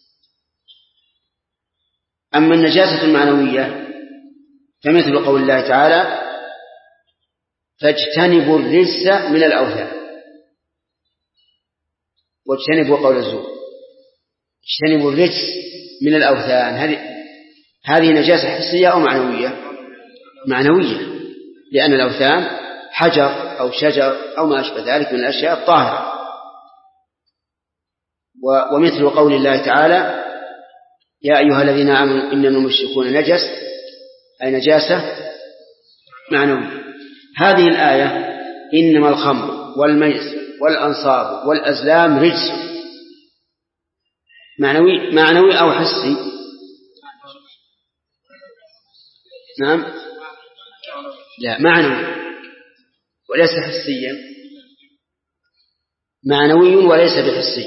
أما النجاسة المعنوية فمثل قول الله تعالى فاجتنبوا الرجس من الأوثان، واجتنبوا قول الزور، اجتنبوا الرجس من الأوثان. هذه نجاسة حسية أو معنوية؟ معنوية، لأن الأوثان حجر أو شجر أو ما أشبه ذلك من الأشياء الطاهرة. ومثل قول الله تعالى يا أيها الذين آمنوا إنما المشركون نجس، أي نجاسة معنوية. هذه الآية إنما الخمر والميسر والأنصاب والأزلام رجس، معنوي أو حسي؟ نعم، لا، معنوي وليس حسيا، معنوي وليس بحسي.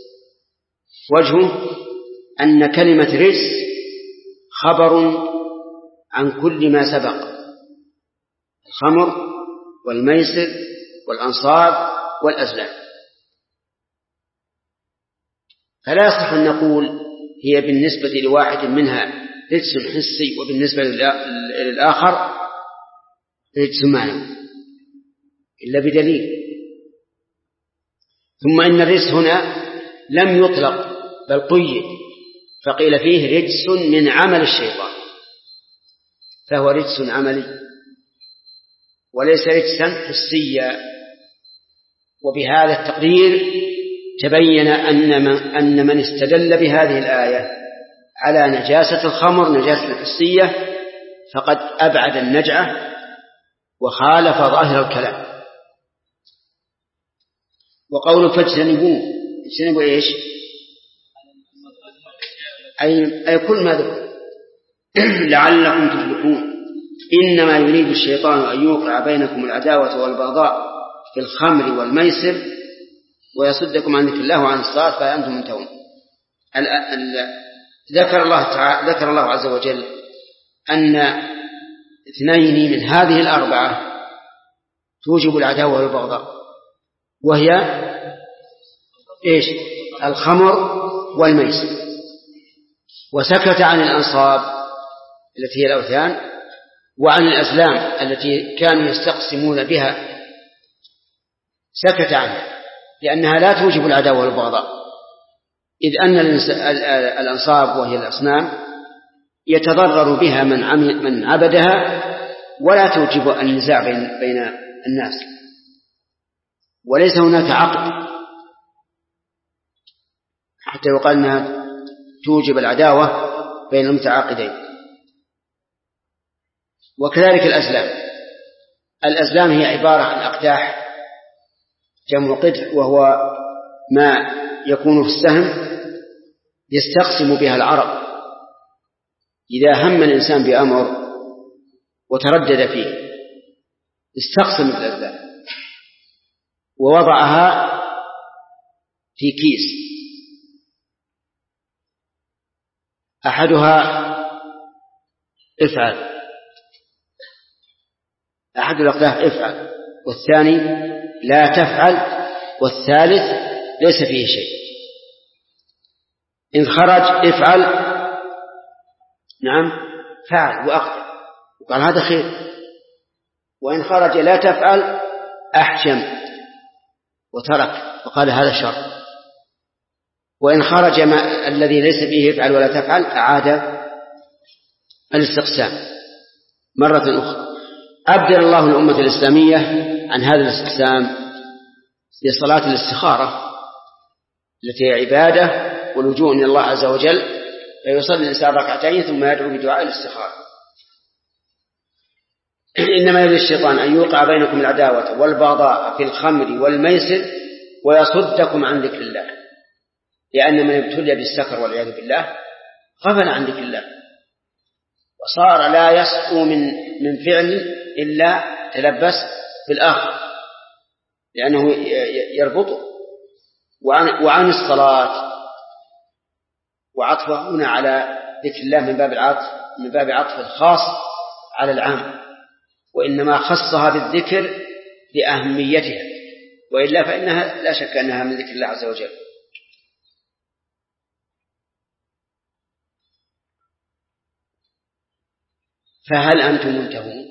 وجهه أن كلمة رجس خبر عن كل ما سبق: الخمر والميسر والأنصاب والأزلام. فلا يصح أن نقول هي بالنسبة لواحد منها رجس حسي وبالنسبة للآخر رجس معنوي إلا بدليل. ثم إن الرجس هنا لم يطلق بل قيد، فقيل فيه رجس من عمل الشيطان، فهو رجس عملي وليس رجسا حسيا. وبهذا التقرير تبين أن من استدل بهذه الآية على نجاسة الخمر نجاسة حسية فقد أبعد النجعة وخالف ظاهر الكلام. وقول فاجتنبوا، اجتنبوا إيش؟ أي كل ما ذكر لعلكم تفلحون. إنما يريد الشيطان أن يوقع بينكم العداوة والبغضاء في الخمر والميسر ويصدكم عن ذكر الله وعن الصلاة فأنتم منتهون. ذكر الله عز وجل أن اثنين من هذه الأربعة توجب العداوة والبغضاء، وهي إيش؟ الخمر والميسر. وسكت عن الأنصاب التي هي الأوثان وعن الأزلام التي كانوا يستقسمون بها، سكت عنها لأنها لا توجب العداوة والبغضاء، إذ أن الأنصاب وهي الأصنام يتضرر بها من عبدها ولا توجب النزاع بين الناس، وليس هناك عقد حتى يقال أنها توجب العداوة بين المتعاقدين. وكذلك الأزلام هي عبارة عن أقداح، جمع قدح، وهو ما يكون في السهم يستقسم بها العرب إذا هم الإنسان بأمر وتردد فيه استقسم بالأزلام ووضعها في كيس، أحدها افعل، أحد الأقداح افعل، والثاني لا تفعل، والثالث ليس فيه شيء. إن خرج افعل، نعم فعل وأقدر وقال هذا خير، وإن خرج لا تفعل أحجم وترك وقال هذا شر، وإن خرج الذي ليس فيه افعل ولا تفعل أعاد الاستقسام مرة أخرى. أبدل الله الأمة الإسلامية عن هذا الاستقسام بصلاة الاستخارة التي هي عبادة ولجوء إلى الله عز وجل، فيصلي الإنسان ركعتين ثم يدعو بدعاء الاستخارة. إنما يريد الشيطان أن يوقع بينكم العداوة والبغضاء في الخمر والميسر ويصدكم عن ذكر الله، لأن من ابتلي بالسكر والعياذ بالله غفل عن ذكر الله وصار لا يسقو من فعل إلا تلبس بالآخر. لأنه يربطه. وعن الصلاة، وعطفه هنا على ذكر الله من باب عطف الخاص على العام، وإنما خصها بالذكر لأهميتها، وإلا فإنها لا شك أنها من ذكر الله عز وجل. فهل أنتم منتهون؟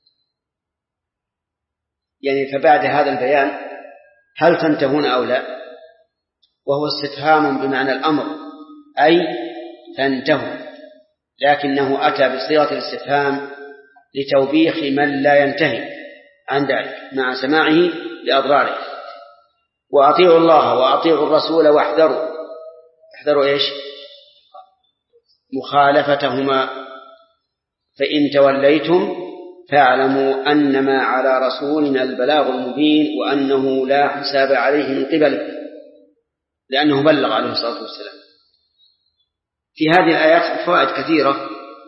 يعني فبعد هذا البيان هل تنتهون أو لا؟ وهو استفهام بمعنى الأمر، أي تنتهوا، لكنه أتى بصيغة الاستفهام لتوبيخ من لا ينتهي عن ذلك مع سماعه لأضراره. وأطيعوا الله وأطيعوا الرسول واحذروا إيش؟ مخالفتهما، فإن توليتم فاعلموا أنما على رسولنا البلاغ المبين وأنه لا حساب عليه من قبله، لأنه بلغ عليه الصلاة والسلام. في هذه الآيات فوائد كثيرة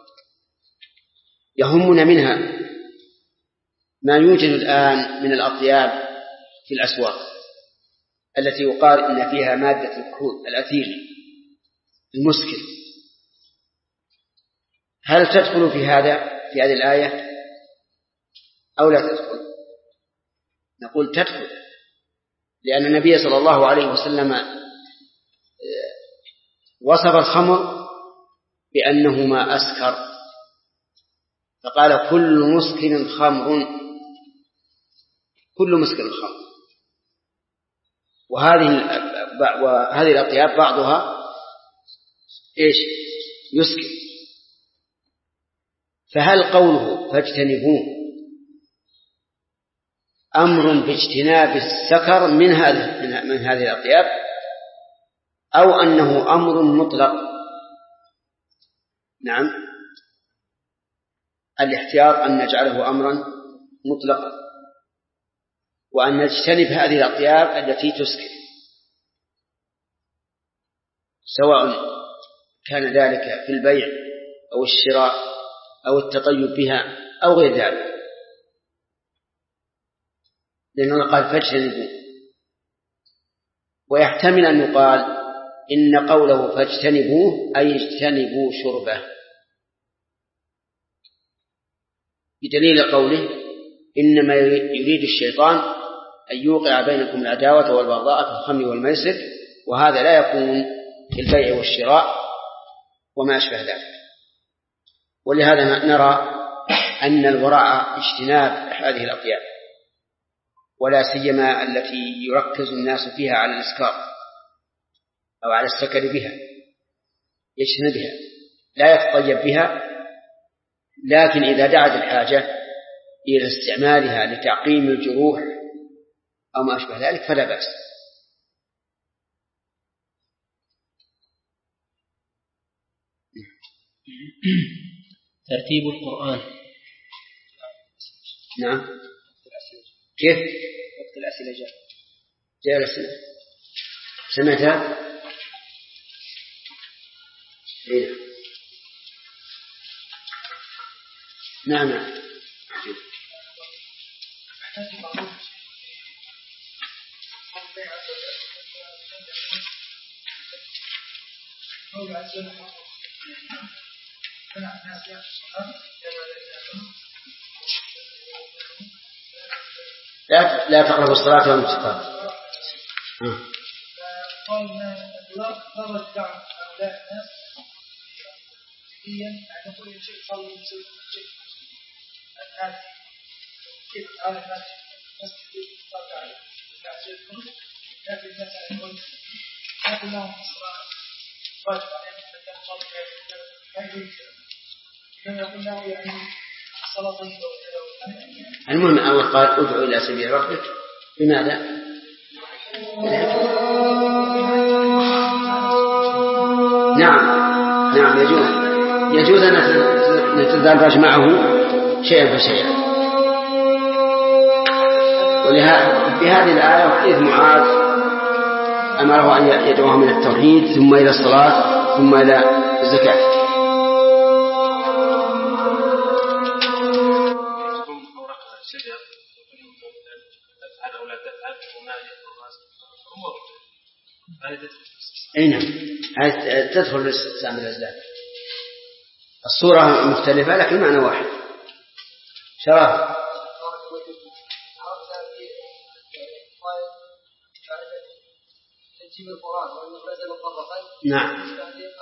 يهمنا منها ما يوجد الآن من الأطياب في الأسواق التي يقال إن فيها مادة الكحول الأثير المسكر. هل تدخل في هذه الآية أو لا تدخل؟ نقول تدخل، لأن النبي صلى الله عليه وسلم وصف الخمر بأنه ما أسكر، فقال كل مسكر خمر، كل مسكر خمر. وهذه الأطياب بعضها إيش؟ يسكر. فهل قوله فاجتنبوه أمر باجتناب السكر من هذه الأطياب، أو أنه أمر مطلق؟ نعم، الاحتياط أن نجعله أمرا مطلقا، وأن نجتنب هذه الأطياب التي تسكر، سواء كان ذلك في البيع أو الشراء أو التطيب بها أو غير ذلك، لأنه قال فاجتنبوا. ويحتمل أن يقال إن قوله فاجتنبوه أي اجتنبوا شربه، بدليل قوله إنما يريد الشيطان أن يوقع بينكم العداوة والبغضاء في الخمر والميسر، وهذا لا يكون في البيع والشراء وما أشبه ذلك. ولهذا نرى أن الوراء اجتناب هذه الأطياب، ولا سيما التي يركز الناس فيها على الإسكار أو على السكر بها، يجتنبها، لا يتطيب بها، لكن إذا دعت الحاجة إلى استعمالها لتعقيم الجروح أو ما أشبه ذلك فلا بأس. ترتيب القرآن. نعم، كيف؟ وقت الأسئلة جاء الأسئلة سمعتها؟ نعم نعم. لا تقربوا الصلاة وأنتم سكارى. المهم أول قال ادعو إلى سبيل ربك بماذا؟ نعم يجوز أن نتدرج معه شيئا فشيئا. ولهذا في هذه الآية وحديث معاذ أمره أن يدعوهم إلى التوحيد ثم إلى الصلاة ثم إلى الزكاة. أي نعم، تدخل الاستسلام الأزلام. الصورة مختلفة لكن معنى واحد. شرف. نعم.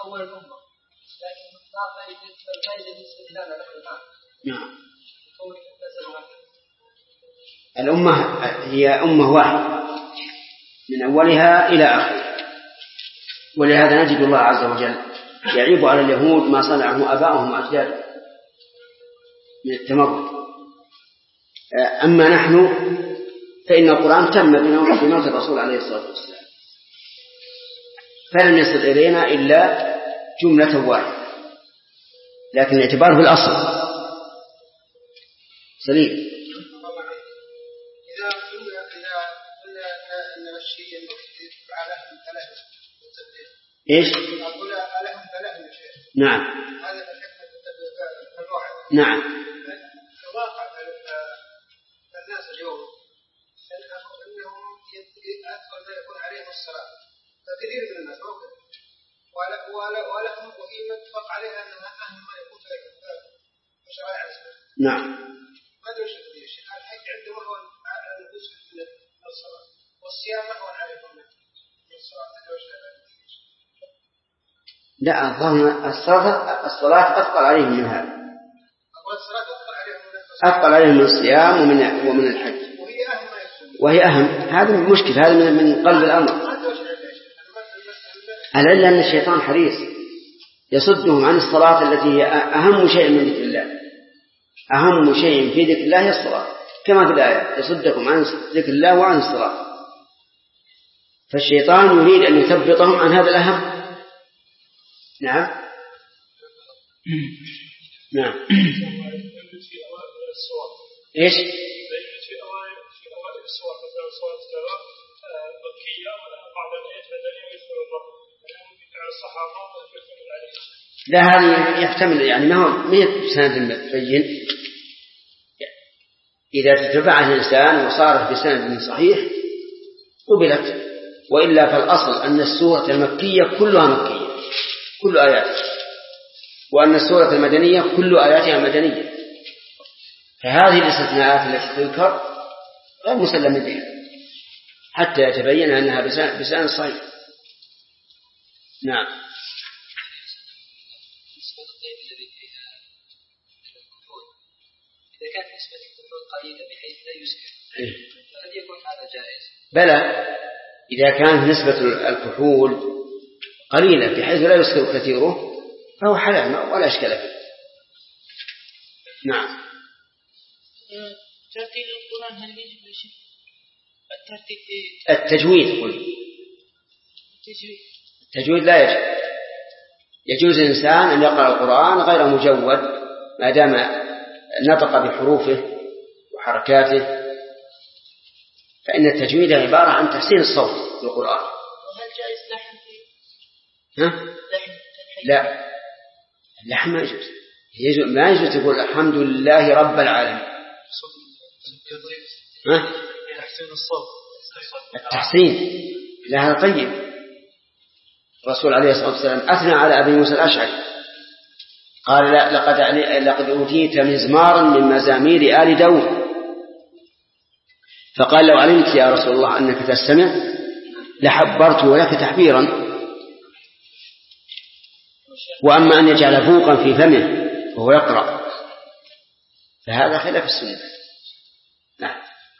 نعم. الأمة هي أمة واحدة من أولها إلى آخرها، ولهذا نجد الله عز وجل يعيب على اليهود ما صنعه آباؤهم وأجدادهم من التمرد. أما نحن فإن القرآن تم بموت الرسول عليه الصلاة والسلام، فلم يصل إلينا إلا جملة واحدة، لكن الاعتبار بالأصل سليم. إذا قلنا أن الشيء الذي فعلهم فلهم إيش؟ أقول ألهم فلهم شيء. نعم. هذا بحكمة الواحد. نعم. الواقع الناس اليوم أنهم أكثر ما يكون عليهم الصلاة، فكثير من الناس ولهم وهي متفق عليها أنها أهم ما يكون في شرائع الإسلام. نعم. ماذا يشرك به الشيخ؟ الحج عنده هو على النفوس من الصلاة، والصيام هو عليكم من الصلاة. لا، الصلاة أثقل عليهم من هذا. أثقل عليهم من الصيام ومن الحج، وهي أهم. هذا مشكل، هذا من قلب الأمر. العلة أن الشيطان حريص يصدهم عن الصلاة التي هي أهم شيء من ذكر الله. أهم شيء في ذكر الله هي الصلاة، كما في الآية يصدكم عن ذكر الله وعن الصلاة. فالشيطان يريد أن يثبطهم عن هذا الأهم. نعم. نعم. إيش؟ في أوائل السور مثلا سورة الكلام مكية وبعض الآيات مدنية ويدخل الرب فعل الصحابة ويدخل عليه. لا، هذه يحتمل يعني ما هو بسند بين. إذا تتبعه الإنسان وصارت بسند صحيح قبلت، وإلا فالأصل أن السورة المكية كلها مكية كل آيات، وأن السورة المدنية كل آياتها مدنية. فهذه الاستثناءات التي تذكر غير مسلم بها حتى يتبين أنها بسند صحيح. نعم. إذا كانت نسبة الكحول قليلة بحيث لا يسكر فهل يكون هذا جائز؟ بلى، إذا كانت نسبة الكحول قليلة بحيث لا يسكر كثيره فهو حلال ولا إشكال فيه. نعم. ترتيل القرآن هل يجب لشيء التجويد؟ قل التجويد لا يجب. يجوز الإنسان أن يقرأ القرآن غير مجود ما دام نطق بحروفه وحركاته، فإن التجويد عبارة عن تحسين الصوت في القرآن. وهل جائز لحن ها؟ لا، اللحن ما يجوز. ما يجوز تقول الحمد لله رب العالمين. ها؟ تحسين الصوت. التحسين لا، هذا طيب. الرسول عليه الصلاة والسلام أثنى على أبي موسى الأشعري قال لقد أوتيت مزمارا من مزامير آل داود. فقال لو علمت يا رسول الله أنك تستمع لحبرت لك تحبيرا. وأما أن يجعل فوقا في فمه وهو يقرأ فهذا خلاف السنة. نعم.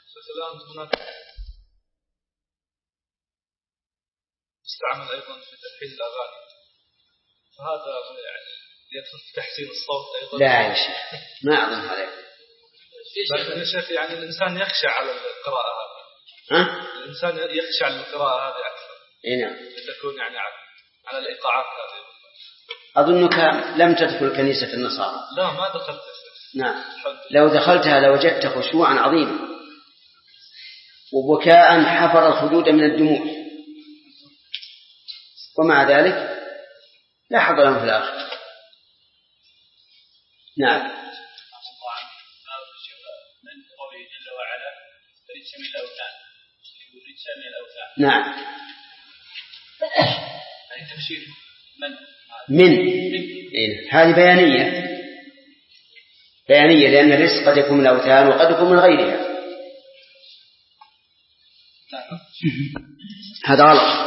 استعمل أيضا في تلحين الأغاني، فهذا يعني يدخل في تحسين الصوت أيضا. لا يا شيخ، ما أظن هذا. لكن يا شيخ يعني الإنسان يخشى على القراءة هذه. ها؟ الإنسان يخشى على القراءة هذه أكثر. نعم. تكون يعني على الإيقاعات هذه. أظنك لم تدخل كنيسة النصارى. لا، ما دخلت. نعم. لو دخلتها لوجدت خشوعا عظيما وبكاء حفر الخدود من الدموع، ومع ذلك لا حظ لهم في الآخرة. نعم. من قوله جل وعلا رجس من الأوثان. نعم. تفسير من هذه بيانية لأن الرزق قد يكون من الأوثان وقد يكون من غيرها. هذا غلط.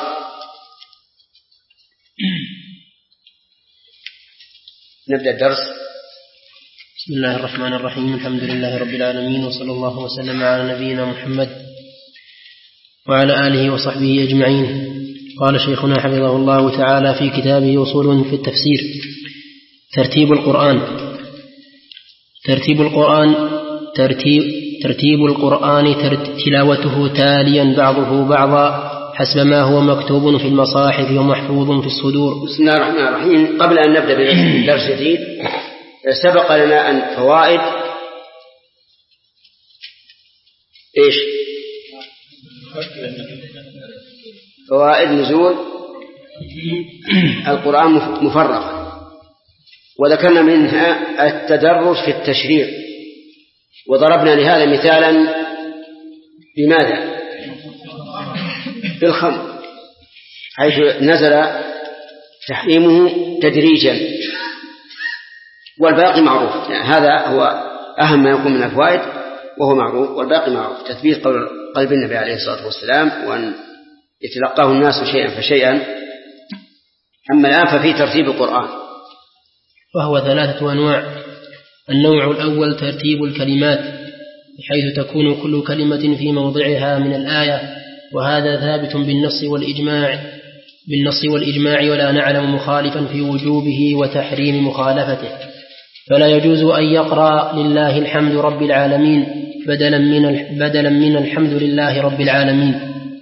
نبدأ الدرس. بسم الله الرحمن الرحيم. الحمد لله رب العالمين، وصلى الله وسلم على نبينا محمد وعلى آله وصحبه أجمعين. قال شيخنا حفظه الله تعالى في كتابه أصول في التفسير: ترتيب القرآن تلاوته تاليا بعضه بعضا حسب ما هو مكتوب في المصاحف ومحفوظ في الصدور. بسم الله الرحمن الرحيم. قبل أن نبدأ بدرس جديد سبق لنا أن فوائد نزول القرآن مفرقة، وذكرنا منها التدرج في التشريع، وضربنا لهذا مثالا بماذا؟ بالخمر، حيث نزل تحريمه تدريجا والباقي معروف. هذا هو أهم ما يكون من الفوائد وهو معروف، والباقي معروف. تثبيت قلب النبي عليه الصلاة والسلام وأن يتلقاه الناس شيئا فشيئا. أما الآن ففي ترتيب القرآن، وهو 3 أنواع. النوع الأول ترتيب الكلمات بحيث تكون كل كلمة في موضعها من الآية، وهذا ثابت بالنص والإجماع ولا نعلم مخالفا في وجوبه وتحريم مخالفته، فلا يجوز أن يقرأ لله الحمد رب العالمين بدلا من الحمد لله رب العالمين.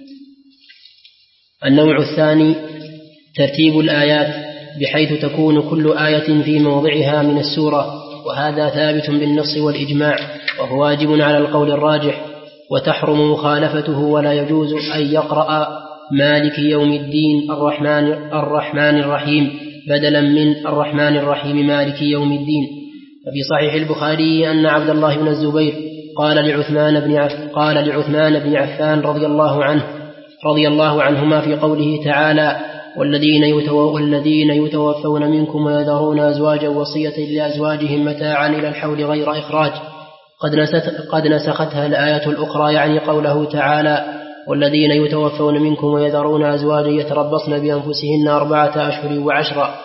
النوع الثاني ترتيب الآيات بحيث تكون كل آية في موضعها من السورة، وهذا ثابت بالنص والإجماع وهو واجب على القول الراجح، وتحرم مخالفته، ولا يجوز أن يقرأ مالك يوم الدين الرحمن الرحيم بدلا من الرحمن الرحيم مالك يوم الدين. ففي صحيح البخاري أن عبد الله بن الزبير قال لعثمان بن عفان رضي الله عنهما في قوله تعالى: والذين يتوفون منكم ويذرون أزواجا وصية لأزواجهم متاعا إلى الحول غير إخراج، قد نسختها الآية الأخرى، يعني قوله تعالى: والذين يتوفون منكم ويذرون أزواجا يتربصن بأنفسهن 4 أشهر وعشرا،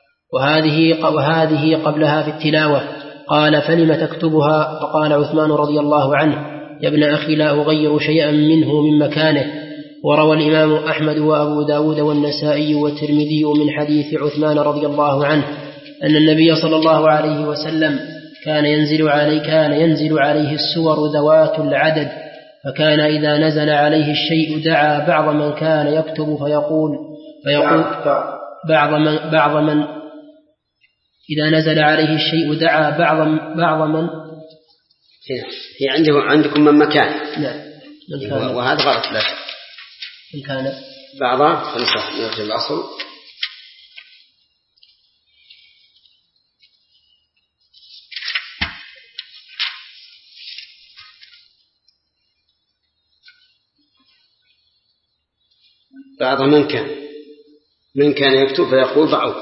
وهذه قبلها في التلاوة. قال: فلم تكتبها؟ فقال عثمان رضي الله عنه: يا ابن أخي لا أغير شيئا منه من مكانه. وروى الإمام أحمد وأبو داود والنسائي والترمذي من حديث عثمان رضي الله عنه أن النبي صلى الله عليه وسلم كان ينزل عليه السور ذوات العدد، فكان إذا نزل عليه الشيء دعا بعض من كان يكتب فيقول بعض من إذا نزل عليه الشيء دعا بعض من هي عندكم من مكان. نعم، وهذا غلط. لا شك إن كان بعض فنصح نرجع الأصل. بعض من كان يكتب فيقول ضعوا.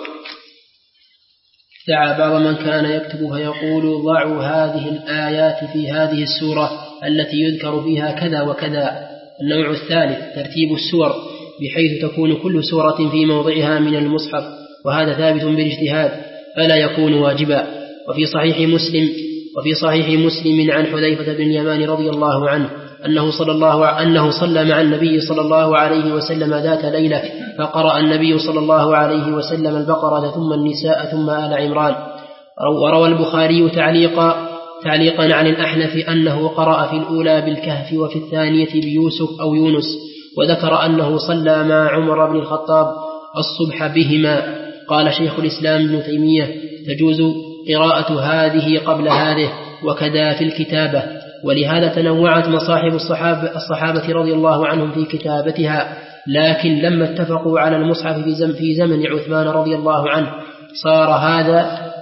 دعا بعض من كان يكتب فيقول ضعوا هذه الآيات في هذه السورة التي يذكر فيها كذا وكذا. النوع الثالث ترتيب السور بحيث تكون كل سورة في موضعها من المصحف، وهذا ثابت بالاجتهاد فلا يكون واجبا. وفي صحيح مسلم عن حذيفة بن اليمان رضي الله عنه أنه صلى مع النبي صلى الله عليه وسلم ذات ليلة، فقرأ النبي صلى الله عليه وسلم البقرة ثم النساء ثم آل عمران. وروى البخاري تعليقا عن الأحنف أنه قرأ في الأولى بالكهف وفي الثانية بيوسف أو يونس، وذكر أنه صلى مع عمر بن الخطاب الصبح بهما. قال شيخ الإسلام ابن تيمية: تجوز قراءة هذه قبل هذه، وكذا في الكتابة، ولهذا تنوعت مصاحب الصحابة رضي الله عنهم في كتابتها، لكن لما اتفقوا على المصحف في زمن عثمان رضي الله عنه صار هذا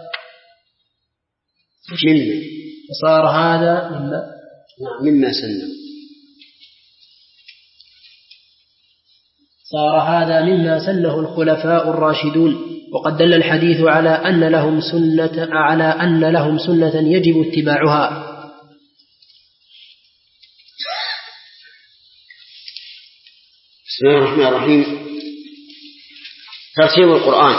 مما سنه. صار هذا مما سنه الخلفاء الراشدون، وقد دل الحديث على أن لهم سنة يجب اتباعها. بسم الله الرحمن الرحيم. ترتيب القرآن.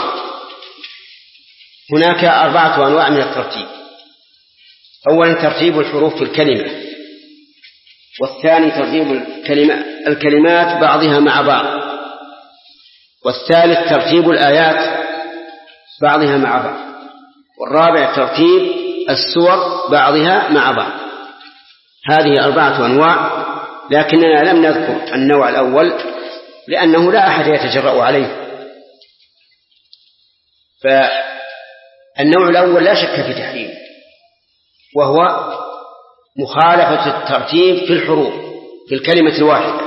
هناك 4 أنواع من الترتيب. أولا ترتيب الحروف في الكلمة، والثاني ترتيب الكلمات بعضها مع بعض، والثالث ترتيب الآيات بعضها مع بعض، والرابع ترتيب السور بعضها مع بعض. هذه 4 أنواع، لكننا لم نذكر النوع الأول لأنه لا أحد يتجرأ عليه. فالنوع الأول لا شك في تحريم، وهو مخالفة الترتيب في الحروف في الكلمة الواحدة،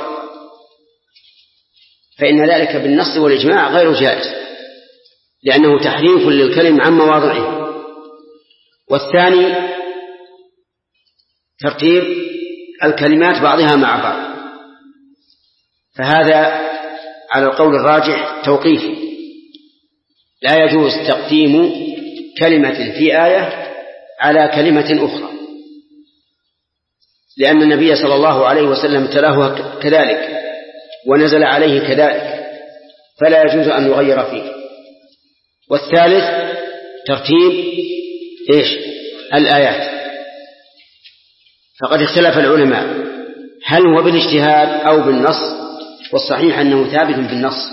فإن ذلك بالنص والإجماع غير جائز، لأنه تحريف للكلم عن مواضعه. والثاني ترتيب الكلمات بعضها مع بعض، فهذا على القول الراجح توقيفي، لا يجوز تقديم كلمة في آية على كلمة أخرى، لأن النبي صلى الله عليه وسلم تلاه كذلك ونزل عليه كذلك، فلا يجوز أن يغير فيه. والثالث ترتيب الآيات، فقد اختلف العلماء هل هو بالاجتهاد أو بالنص، والصحيح أنه ثابت بالنص،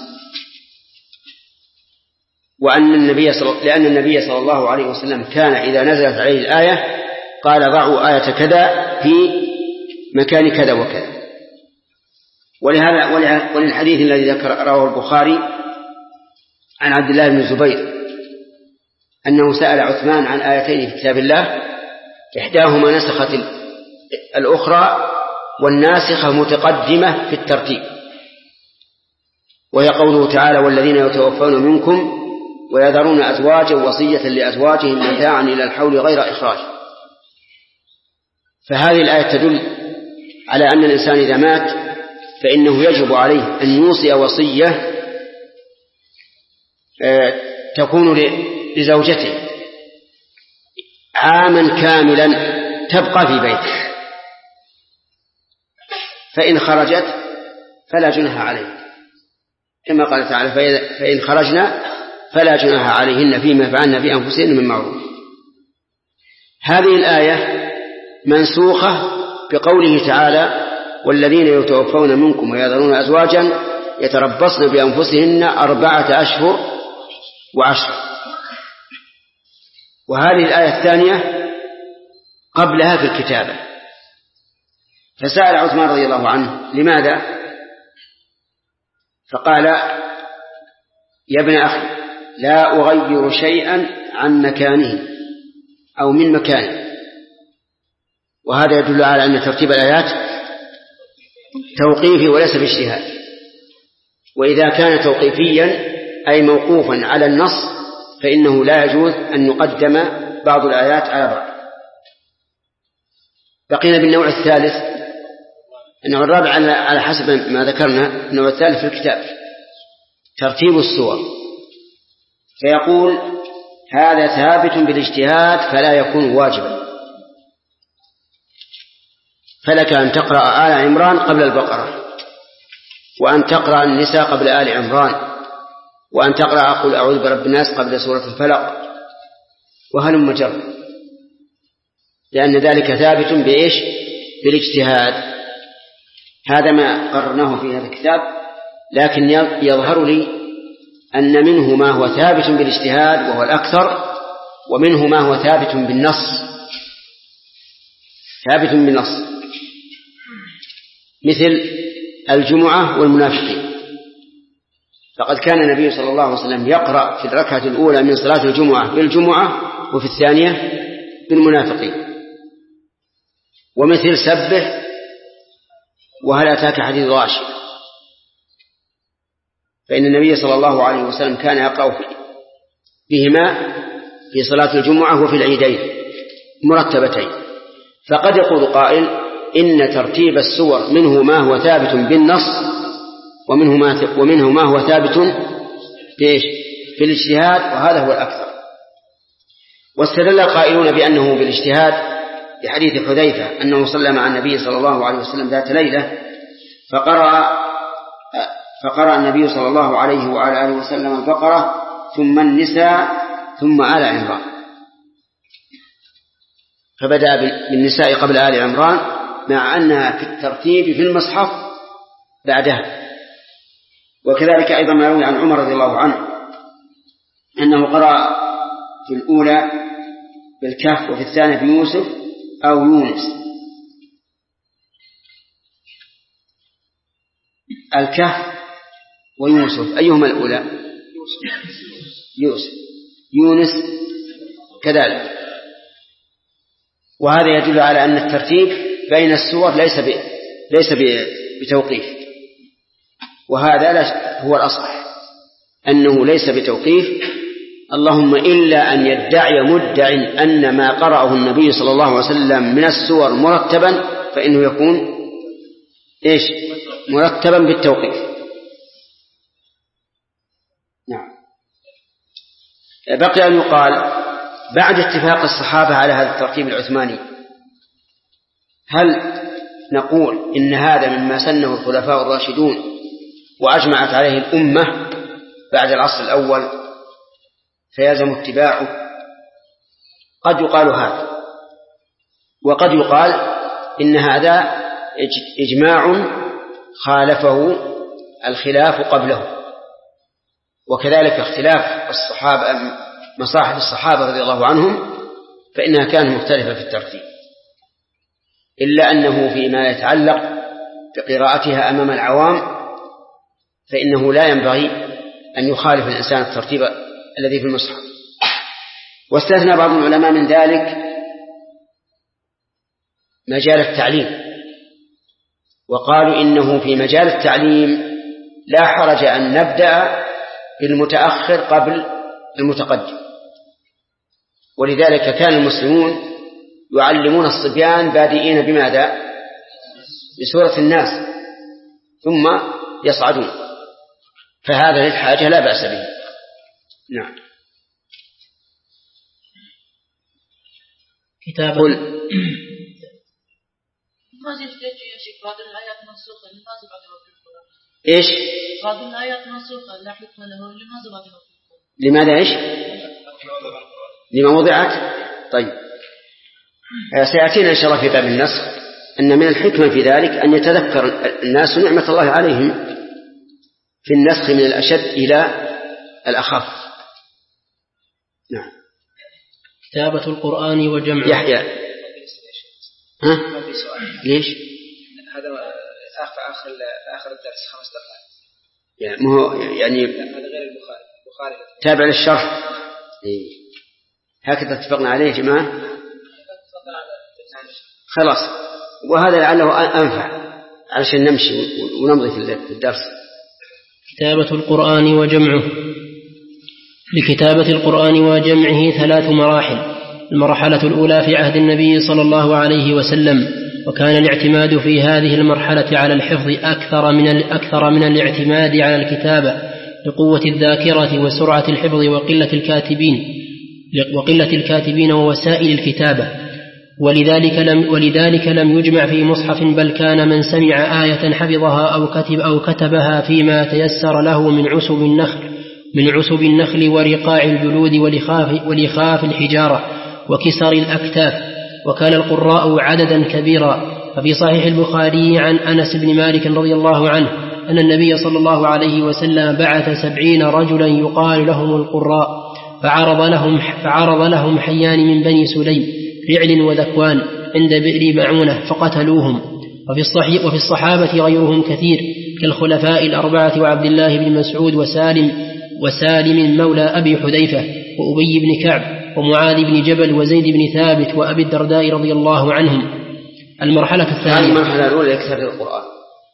لأن النبي صلى الله عليه وسلم كان إذا نزلت عليه الآية قال ضعوا آية كذا في مكان كذا وكذا. وللحديث الذي رواه البخاري عن عبد الله بن الزبير أنه سأل عثمان عن آيتين في كتاب الله، إحداهما نسخت الأخرى، والناسخة متقدمة في الترتيب، وهي قوله تعالى والذين يتوفون منكم ويذرون أزواجا وصية لأزواجهم متاعا إلى الحول غير إخراج. فهذه الآية تدل على أن الإنسان إذا مات فإنه يجب عليه أن يوصي وصية تكون لزوجته عاما كاملا تبقى في بيته، فإن خرجت فلا جناح عليه، كما قال تعالى فإن خرجنا فلا جناح عليهن فيما فعلن في أنفسهن من معروف. هذه الآية منسوخة بقوله تعالى والذين يتوفون منكم ويذرون أزواجا يتربصن بأنفسهن 4 أشهر و10. وهذه الآية الثانية قبلها في الكتابة. فسأل عثمان رضي الله عنه لماذا؟ فقال يا ابن أخي لا أغير شيئا عن مكانه أو من مكانه. وهذا يدل على أن ترتيب الآيات توقيفي وليس باجتهاد، وإذا كان توقيفيا أي موقوفا على النص فإنه لا يجوز أن يقدم بعض الآيات على بعض. بقينا بالنوع الثالث. النوع الرابع على حسب ما ذكرنا. النوع الثالث في الكتاب ترتيب السور، فيقول هذا ثابت بالاجتهاد فلا يكون واجبا، فلك أن تقرأ آل عمران قبل البقرة، وأن تقرأ النساء قبل آل عمران، وأن تقرأ قل أعوذ برب الناس قبل سورة الفلق، وهلم جر، لأن ذلك ثابت بالاجتهاد. هذا ما قررناه في هذا الكتاب، لكن يظهر لي أن منه ما هو ثابت بالاجتهاد وهو الأكثر، ومنه ما هو ثابت بالنص، مثل الجمعة والمنافقين. فقد كان النبي صلى الله عليه وسلم يقرأ في الركعة الأولى من صلاة الجمعة بالجمعة، وفي الثانية بالمنافقين. ومثل سبح وهل أتاك حديث غاشية، فإن النبي صلى الله عليه وسلم كان يقرأ بهما في صلاة الجمعة وفي العيدين مرتبتين. فقد يقول قائل إن ترتيب السور منه ما هو ثابت بالنص ومنه ما هو ثابت في الاجتهاد، وهذا هو الأكثر. واستدل القائلون بأنه بالاجتهاد بحديث حذيفة أنه صلى مع النبي صلى الله عليه وسلم ذات ليلة فقرأ النبي صلى الله عليه وعلى آله وسلم البقرة ثم النساء ثم آل عمران، فبدأ بالنساء قبل آل عمران مع أنها في الترتيب في المصحف بعدها. وكذلك أيضا ما يروي عن عمر رضي الله عنه أنه قرأ في الأولى بالكهف وفي الثانية بيوسف أو يونس. الكهف ويوسف أيهما الأولى؟ يوسف. يونس كذلك. وهذا يدل على أن الترتيب بين السور ليس بتوقيف، وهذا هو الأصح أنه ليس بتوقيف، اللهم إلا أن يدعي مدع أن ما قرأه النبي صلى الله عليه وسلم من السور مرتبا فإنه يكون مرتبا بالتوقيف. نعم. بقي أن يقال بعد اتفاق الصحابة على هذا الترتيب العثماني، هل نقول إن هذا مما سنه الخلفاء الراشدون وأجمعت عليه الأمة بعد العصر الأول فيلزم اتباعه؟ قد يقال هذا، وقد يقال إن هذا إجماع خالفه الخلاف قبله، وكذلك اختلاف الصحابة مصاحف الصحابة رضي الله عنهم فإنها كانت مختلفة في الترتيب، إلا أنه فيما يتعلق بقراءتها أمام العوام فإنه لا ينبغي أن يخالف الإنسان الترتيب الذي في المصحف. واستثنى بعض العلماء من ذلك مجال التعليم، وقالوا إنه في مجال التعليم لا حرج أن نبدأ بالمتأخر قبل المتقدم، ولذلك كان المسلمون يعلمون الصبيان بادئين بماذا؟ بسورة الناس ثم يصعدون، فهذا للحاجة لا بأس به. نعم. كتاب ما زلت يا شيخ بعض الآيات منسوخة لماذا بعد القرآن؟ إيش؟ بعض الآيات منسوخة لا حكم له لماذا بعد القرآن؟ لماذا إيش؟ لما وضعت. طيب سيأتينا إن شاء الله في باب النسخ أن من الحكمة في ذلك أن يتذكر الناس نعمة الله عليهم في النسخ من الأشد إلى الأخف. نعم. كتابة القرآن وجمعه. يحيى ها؟ ليش؟ هذا آخر الدرس 5 دقائق. يعني هذا غير البخاري تابع للشرح. هكذا اتفقنا عليه يا جماعة. خلاص، وهذا لعله أنفع علشان نمشي ونمضي في الدرس. كتابة القرآن وجمعه. لكتابة القرآن وجمعه 3 مراحل. المرحلة الأولى في عهد النبي صلى الله عليه وسلم، وكان الاعتماد في هذه المرحلة على الحفظ أكثر من الاعتماد على الكتابة لقوة الذاكرة وسرعة الحفظ وقلة الكاتبين ووسائل الكتابة، ولذلك لم يجمع في مصحف، بل كان من سمع آية حفظها أو كتبها فيما تيسر له من عسب النخل ورقاع الجلود ولخاف الحجارة وكسر الأكتاف، وكان القراء عددا كبيرا. ففي صحيح البخاري عن أنس بن مالك رضي الله عنه أن النبي صلى الله عليه وسلم بعث 70 رجلا يقال لهم القراء، فعرض لهم حيان من بني سليم فعل وذكوان عند بئر معونة فقتلوهم. وفي الصحابة غيرهم كثير كالخلفاء 4 وعبد الله بن مسعود وسالم مولى أبي حذيفة وأبي بن كعب ومعاذ بن جبل وزيد بن ثابت وأبي الدرداء رضي الله عنهم. المرحلة الثانية. هذه المرحلة الأولى لكتابة القرآن،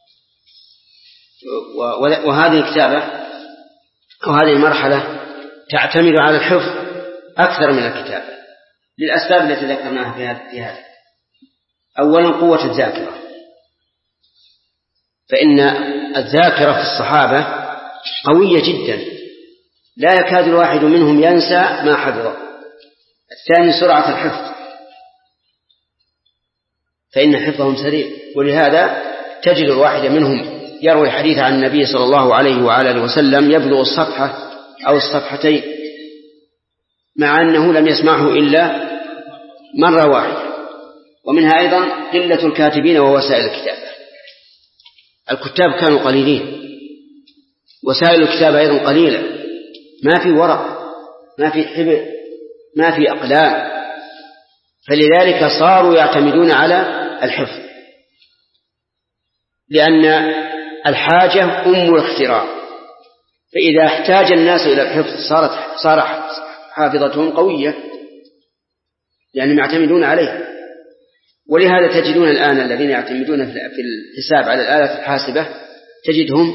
وهذه الكتابة وهذه المرحلة تعتمد على الحفظ أكثر من الكتابة للأسباب التي ذكرناها في هذا. أولا قوة الذاكرة، فإن الذاكرة في الصحابة قوية جدا، لا يكاد الواحد منهم ينسى ما حفظه. الثاني سرعة الحفظ، فإن حفظهم سريع، ولهذا تجد الواحد منهم يروي حديث عن النبي صلى الله عليه وآله وسلم يبلغ الصفحة أو الصفحتين، مع أنه لم يسمعه إلا مرة واحدة. ومنها أيضا قلة الكاتبين ووسائل الكتابة. الكتاب كانوا قليلين، وسائل الكتابة أيضا قليلة، ما في ورق، ما في حبر، ما في أقلام، فلذلك صاروا يعتمدون على الحفظ، لأن الحاجة أم الاختراع. فإذا احتاج الناس إلى الحفظ صار حافظتهم قوية، لأنهم يعتمدون عليها. ولهذا تجدون الآن الذين يعتمدون في الحساب على الآلة الحاسبة تجدهم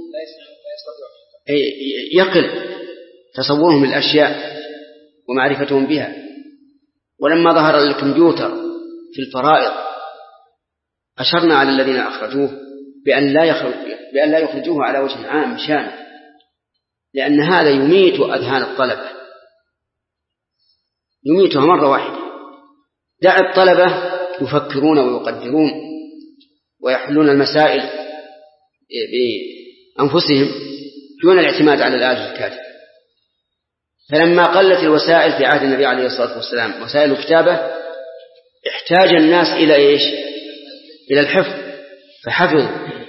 يقل تصورهم للأشياء ومعرفتهم بها. ولما ظهر الكمبيوتر في الفرائض أشرنا على الذين أخرجوه بأن لا يخرجوه على وجه عام شامل، لأن هذا يميت أذهان الطلبة، يميتها مرة واحدة. دع الطلبة يفكرون ويقدرون ويحلون المسائل بأنفسهم دون الاعتماد على الآلة الكاتبة. فلما قلت الوسائل في عهد النبي عليه الصلاة والسلام، وسائل الكتابة، احتاج الناس إلى إيش؟ إلى الحفظ، فحفظ.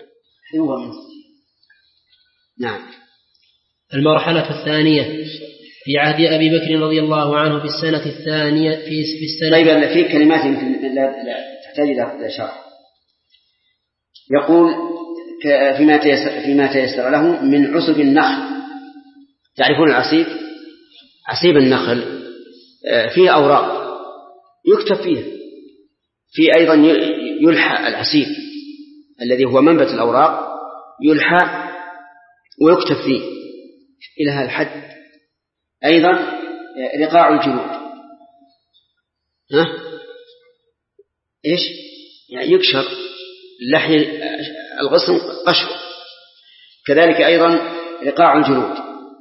نعم. المرحلة الثانية في عهد أبي بكر رضي الله عنه في السنة الثانية في السنة. طيب، أن في كلمات يمكن لا تحتاج إلى شرح. يقول فيما تيسر له من عصب النخل. تعرفون العصيب؟ عصيب النخل فيه أوراق يكتب فيها. في أيضا يلحى العصيب الذي هو منبت الأوراق، يلحى ويكتب فيه إلى هذا الحد. أيضا رقاع الجلود، إيش يعني يكشر اللحي الغصن قشر. كذلك أيضا رقاع الجلود،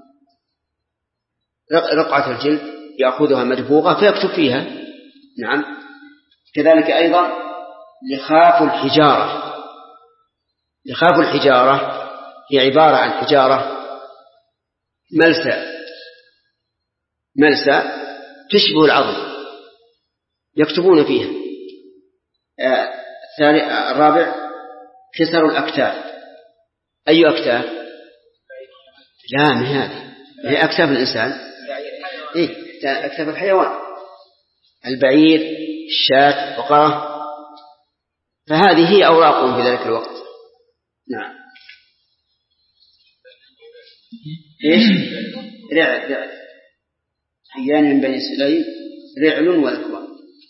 رقعة الجلد يأخذها مدبوغة فيكتب فيها. نعم. كذلك أيضا لخاف الحجارة. لخاف الحجارة هي عبارة عن حجارة ملسى تشبه العظم يكتبون فيها. الرابع كسر الأكتاف. أي أكتاف؟ لا، من هذه هي أكتاف الإنسان، أكتاف الحيوان، البعير، الشاة، البقرة، فهذه هي أوراقهم في ذلك الوقت. نعم. إيش؟ رعل حيان من بني سليم، رعل والأكوان.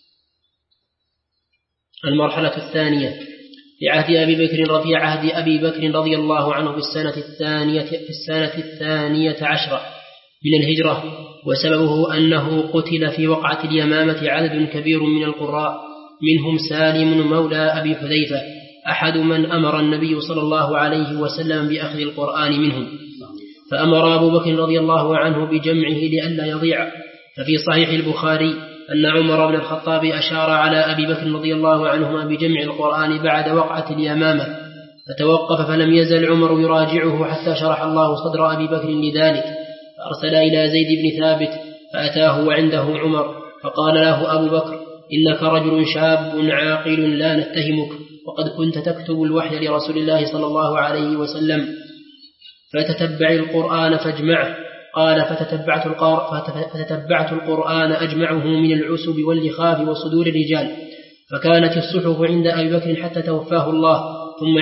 المرحلة الثانية في عهد أبي بكر رضي الله عنه في السنة الثانية عشرة من الهجرة، وسببه أنه قتل في وقعة اليمامة عدد كبير من القراء، منهم سالم مولى أبي حذيفة أحد من أمر النبي صلى الله عليه وسلم بأخذ القرآن منهم، فأمر أبو بكر رضي الله عنه بجمعه لئلا يضيع. ففي صحيح البخاري أن عمر بن الخطاب أشار على أبي بكر رضي الله عنهما بجمع القرآن بعد وقعة اليمامة، فتوقف فلم يزل عمر يراجعه حتى شرح الله صدر أبي بكر لذلك، فأرسل إلى زيد بن ثابت فأتاه وعنده عمر، فقال له أبو بكر: إنك رجل شاب عاقل لا نتهمك، وقد كنت تكتب الوحي لرسول الله صلى الله عليه وسلم، فتتبع القرآن فاجمعه. قال: فتتبعت القرآن أجمعه من العسب واللخاف وصدور الرجال، فكانت الصحف عند أبي بكر حتى توفاه الله، ثم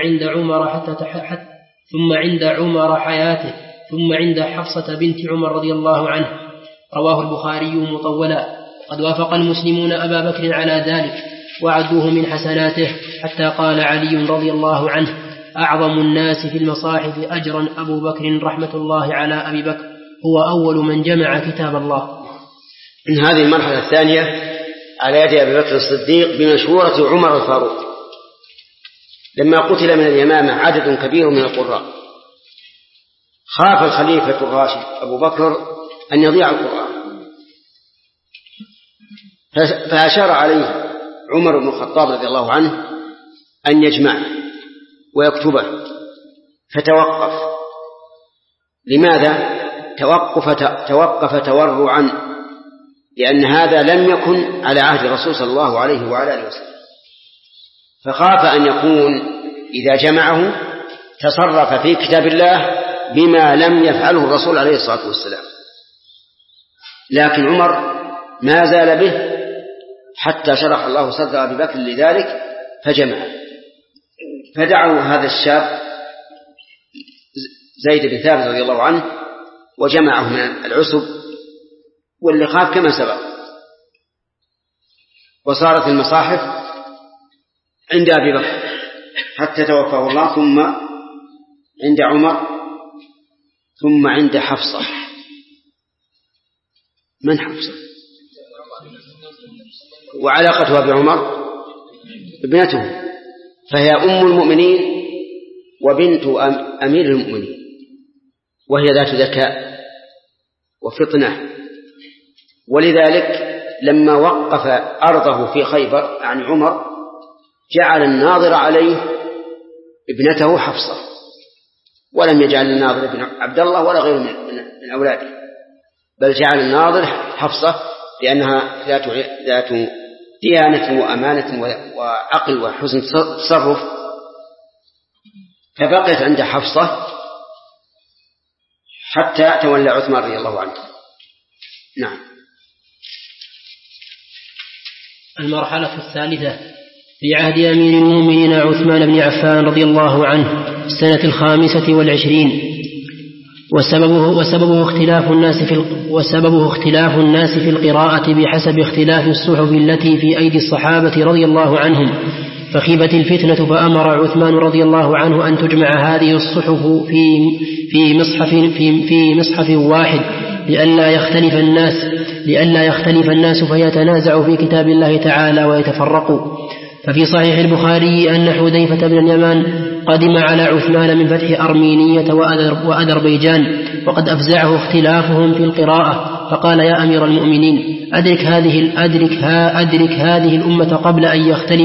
عند عمر حياته، ثم عند حفصة بنت عمر رضي الله عنه. رواه البخاري مطولا. قد وافق المسلمون أبا بكر على ذلك وعدوه من حسناته، حتى قال علي رضي الله عنه: أعظم الناس في المصاحف أجرا أبو بكر رحمة الله على أبي بكر، هو أول من جمع كتاب الله. من هذه المرحلة الثانية على يد أبي بكر الصديق بمشورة عمر الفاروق. لما قتل من اليمامة عدد كبير من القراء خاف الخليفة الراشد أبو بكر أن يضيع القرآن، فأشار عليه عمر بن الخطاب رضي الله عنه أن يجمعه ويكتبه، فتوقف. لماذا توقف تورعا؟ لأن هذا لم يكن على عهد الرسول صلى الله عليه وعلى آله وسلم، فخاف أن يكون إذا جمعه تصرف في كتاب الله بما لم يفعله الرسول عليه الصلاة والسلام. لكن عمر ما زال به حتى شرح الله صدر أبي بكر لذلك فجمع، فدعوا هذا الشاب زيد بن ثابت رضي الله عنه وجمعه من العسب واللي خاف كما سبق، وصارت المصاحف عند أبي بكر حتى توفاه الله، ثم عند عمر، ثم عند حفصة. من حفصة؟ وعلاقتها بعمر ابنته، فهي أم المؤمنين وبنت أمير المؤمنين، وهي ذات ذكاء وفطنة. ولذلك لما وقف أرضه في خيبر عن عمر جعل الناظر عليه ابنته حفصة، ولم يجعل الناظر ابن عبد الله ولا غيره من أولاده، بل جعل الناظر حفصة لأنها ذات ديانة وأمانة وعقل وحسن تصرف، فبقيت عند حفصة حتى تولى عثمان رضي الله عنه. نعم. المرحلة الثالثة في عهد أمير المؤمنين عثمان بن عفان رضي الله عنه السنة 25، وسببه اختلاف الناس في القراءة بحسب اختلاف الصحف التي في أيدي الصحابة رضي الله عنهم، فخيبت الفتنة فأمر عثمان رضي الله عنه أن تجمع هذه الصحف في مصحف واحد لئلا يختلف الناس فيتنازعوا في كتاب الله تعالى ويتفرقوا. ففي صحيح البخاري أن حذيفة بن اليمان قدم على عثمان من فتح أرمينية وأذربيجان وقد أفزعه اختلافهم في القراءة، فقال: يا أمير المؤمنين، أدرك هذه الأمة قبل أن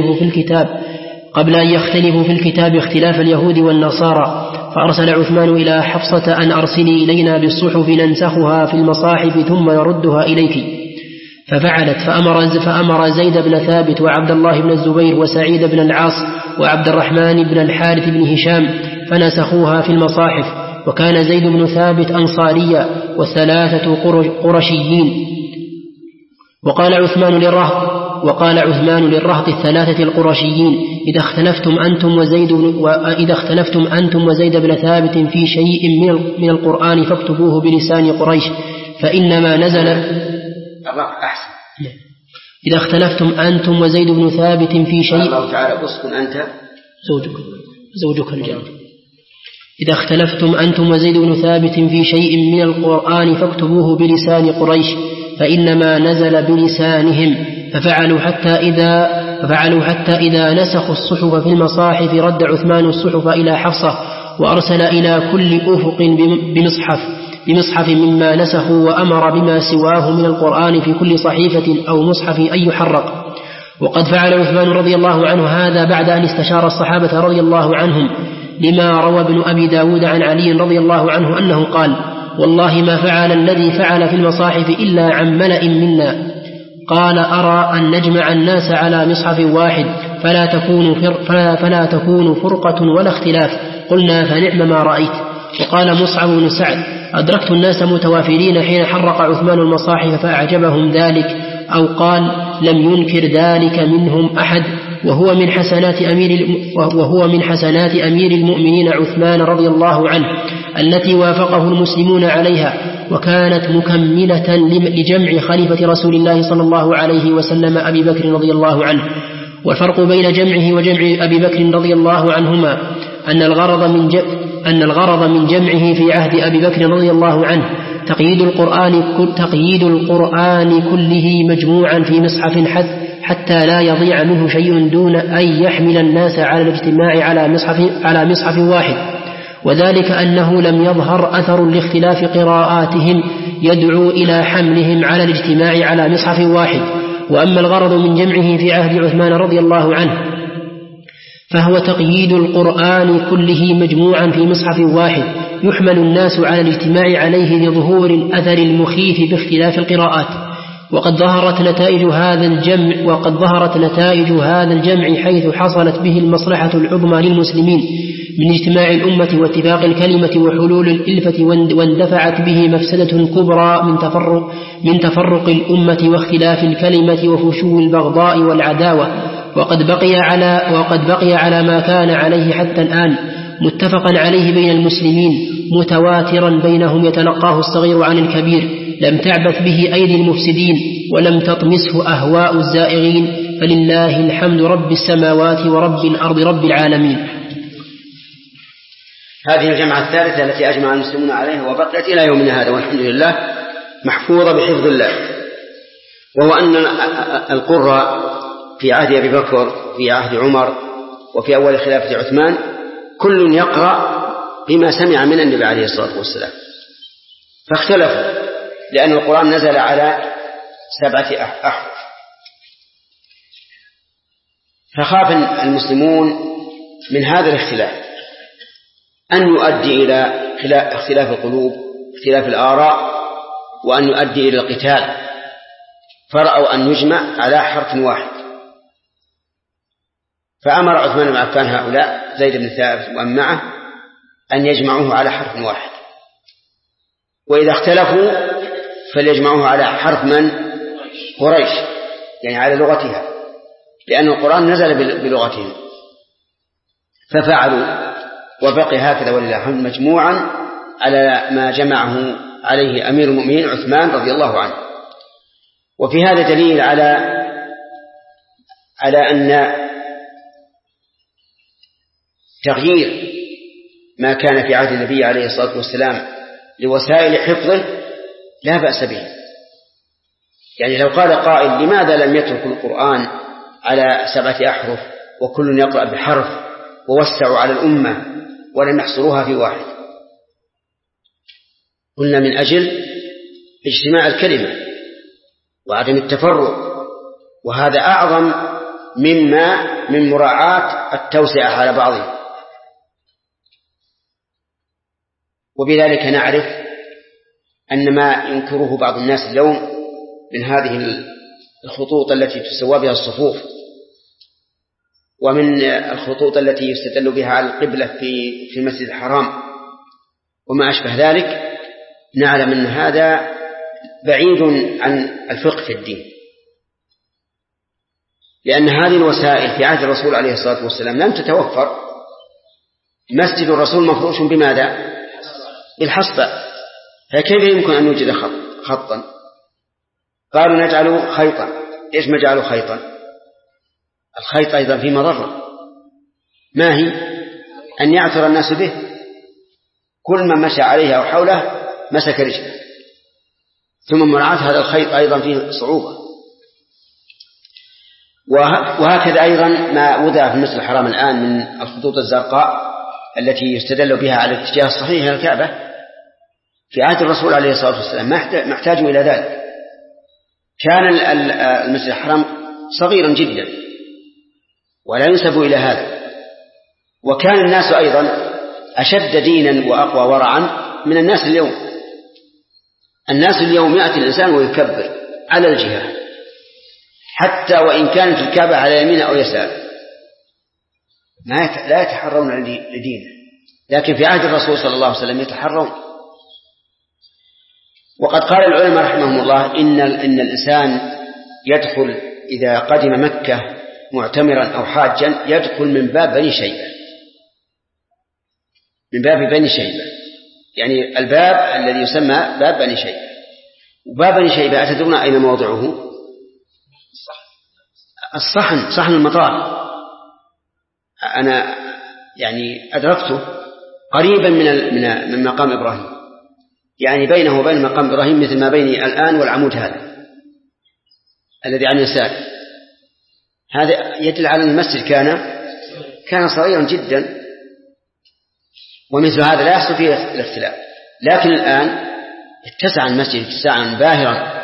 يختلفوا في الكتاب اختلاف اليهود والنصارى. فأرسل عثمان إلى حفصة أن أرسلي إلينا بالصحف ننسخها في المصاحف ثم نردها إليك. ففعلت، فأمر زيد بن ثابت وعبد الله بن الزبير وسعيد بن العاص وعبد الرحمن بن الحارث بن هشام فنسخوها في المصاحف. وكان زيد بن ثابت أنصاريا والثلاثة قرشيين. وقال عثمان للرهط الثلاثة القرشيين: إذا اختلفتم أنتم وزيد بن ثابت في شيء من القرآن فاكتبوه بلسان قريش، فإنما نزل أحسن. إذا اختلفتم أنتم وزيد بن ثابت في شيء، الله تعالى أسكن أنت زوجك الجنة. إذا اختلفتم أنتم وزيد بن ثابت في شيء من القرآن فاكتبوه بلسان قريش، فإنما نزل بلسانهم. ففعلوا حتى إذا نسخوا الصحف في المصاحف رد عثمان الصحف إلى حفصة، وأرسل إلى كل أفق بمصحف مما نسخوا، وأمر بما سواه من القرآن في كل صحيفة أو مصحف أن يحرق. وقد فعل عثمان رضي الله عنه هذا بعد أن استشار الصحابة رضي الله عنهم، لما روى ابن أبي داود عن علي رضي الله عنه أنه قال: والله ما فعل الذي فعل في المصاحف إلا عن ملأ منا. قال: أرى أن نجمع الناس على مصحف واحد فلا تكون فرقة ولا اختلاف. قلنا: فنعم ما رأيت. وقال مصعب بن سعد: أدركت الناس متوافرين حين حرق عثمان المصاحف فأعجبهم ذلك، أو قال: لم ينكر ذلك منهم أحد. وهو من حسنات أمير المؤمنين عثمان رضي الله عنه التي وافقه المسلمون عليها، وكانت مكملة لجمع خليفة رسول الله صلى الله عليه وسلم أبي بكر رضي الله عنه. والفرق بين جمعه وجمع أبي بكر رضي الله عنهما أن الغرض من جمعه في عهد أبي بكر رضي الله عنه تقييد القرآن كله مجموعا في مصحف حتى لا يضيع منه شيء دون أن يحمل الناس على الاجتماع على مصحف واحد، وذلك أنه لم يظهر أثر لاختلاف قراءاتهم يدعو إلى حملهم على الاجتماع على مصحف واحد. وأما الغرض من جمعه في عهد عثمان رضي الله عنه فهو تقييد القرآن كله مجموعا في مصحف واحد يحمل الناس على الاجتماع عليه لظهور الأثر المخيف باختلاف القراءات. وقد ظهرت نتائج هذا الجمع حيث حصلت به المصلحة العظمى للمسلمين من اجتماع الأمة واتفاق الكلمة وحلول الإلفة، واندفعت به مفسدة كبرى من تفرق الأمة واختلاف الكلمة وفشو البغضاء والعداوة. وقد بقي على ما كان عليه حتى الآن متفقا عليه بين المسلمين متواترا بينهم يتلقاه الصغير عن الكبير، لم تعبث به أيدي المفسدين ولم تطمسه أهواء الزائغين، فلله الحمد رب السماوات ورب الأرض رب العالمين. هذه الجمعة الثالثة التي أجمع المسلمون عليها وبقيت إلى يومنا هذا والحمد لله محفوظة بحفظ الله، وهو أن القرى في عهد أبي بكر في عهد عمر وفي أول خلافة عثمان كل يقرأ بما سمع من النبي عليه الصلاة والسلام، فاختلفوا لأن القرآن نزل على 7 أحرف، فخاف المسلمون من هذا الاختلاف أن يؤدي إلى اختلاف القلوب اختلاف الآراء وأن يؤدي إلى القتال، فرأوا أن يجمع على حرف واحد، فأمر عثمان بن عفان هؤلاء زيد بن ثابت ومن معه أن يجمعوه على حرف واحد، وإذا اختلفوا فليجمعوه على حرف من؟ قريش، يعني على لغتها، لأن القرآن نزل بلغتهم، ففعلوا وبقي هكذا ولله الحمد مجموعا على ما جمعه عليه أمير المؤمنين عثمان رضي الله عنه. وفي هذا دليل على أن تغيير ما كان في عهد النبي عليه الصلاة والسلام لوسائل حفظه لا بأس به. يعني لو قال قائل لماذا لم يترك القرآن على 7 أحرف وكل يقرأ بحرف ووسعوا على الأمة ولم يحصروها في واحد؟ قلنا من أجل اجتماع الكلمة وعدم التفرق، وهذا أعظم من مراعاة التوسعة على بعضهم. وبذلك نعرف أن ما ينكره بعض الناس اليوم من هذه الخطوط التي تسوى بها الصفوف ومن الخطوط التي يستدل بها على القبلة في المسجد الحرام وما أشبه ذلك، نعلم أن هذا بعيد عن الفقه في الدين، لأن هذه الوسائل في عهد الرسول عليه الصلاة والسلام لم تتوفر. مسجد الرسول مفروش بماذا؟ بالحصبة، فكيف يمكن أن يوجد خطا؟ قالوا نجعله خيطا. إيش ما جعلوا خيطا؟ الخيط أيضا في مضرة، ما هي؟ أن يعثر الناس به، كل من مشى عليه أو حوله مسك رجله، ثم مراعاة هذا الخيط أيضا فيه صعوبة. وهكذا أيضا ما وضع في المسجد الحرام الآن من الخطوط الزرقاء التي يستدل بها على الاتجاه الصحيح إلى الكعبة، في عهد الرسول عليه الصلاة والسلام ما احتاجوا إلى ذلك. كان المسجد الحرام صغيرا جدا ولا ينسب إلى هذا، وكان الناس أيضا أشد دينا وأقوى ورعا من الناس اليوم. الناس اليوم يأتي الإنسان ويكبر على الجهة حتى وإن كانت الكعبة على يمين أو يسار، لا يتحرون لدينه، لكن في عهد الرسول صلى الله عليه وسلم يتحرون. وقد قال العلماء رحمهم الله إن الإنسان يدخل إذا قدم مكة معتمرا أو حاجا يدخل من باب بني شيبة، من باب بني شيبة، يعني الباب الذي يسمى باب بني شيبة. وباب بني شيبة أتدرون أين موضعه؟ الصحن، صحن المطار. أنا يعني أدركته قريبا من مقام إبراهيم، يعني بينه وبين مقام إبراهيم مثل ما بيني الآن والعمود هذا الذي عن يسار. هذا يدل على أن المسجد كان صغيرا جدا، ومثل هذا لا يحصل فيه الاختلاف. لكن الآن اتسع المسجد اتساعا باهرا،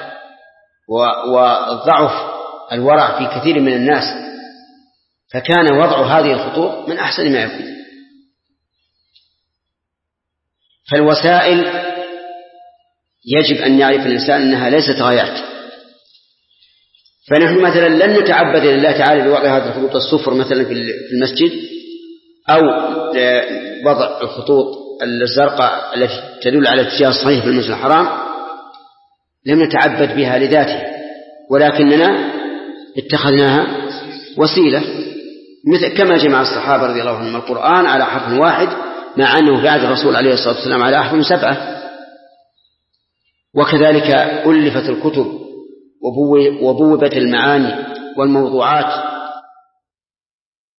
وضعف الورع في كثير من الناس، فكان وضع هذه الخطوط من أحسن ما يكون. فالوسائل يجب أن يعرف الإنسان أنها ليست غايات. فنحن مثلا لن نتعبد لله تعالى بوضع هذه الخطوط الصفر مثلا في المسجد، أو وضع الخطوط الزرقاء التي تدل على الاتجاه الصحيح في المسجد الحرام، لم نتعبد بها لذاتها، ولكننا اتخذناها وسيلة، مثل كما جمع الصحابة رضي الله عنهم القرآن على حرف واحد، مع أنه في عهد الرسول عليه الصلاة والسلام على أحرف 7. وكذلك ألفت الكتب وبوبت المعاني والموضوعات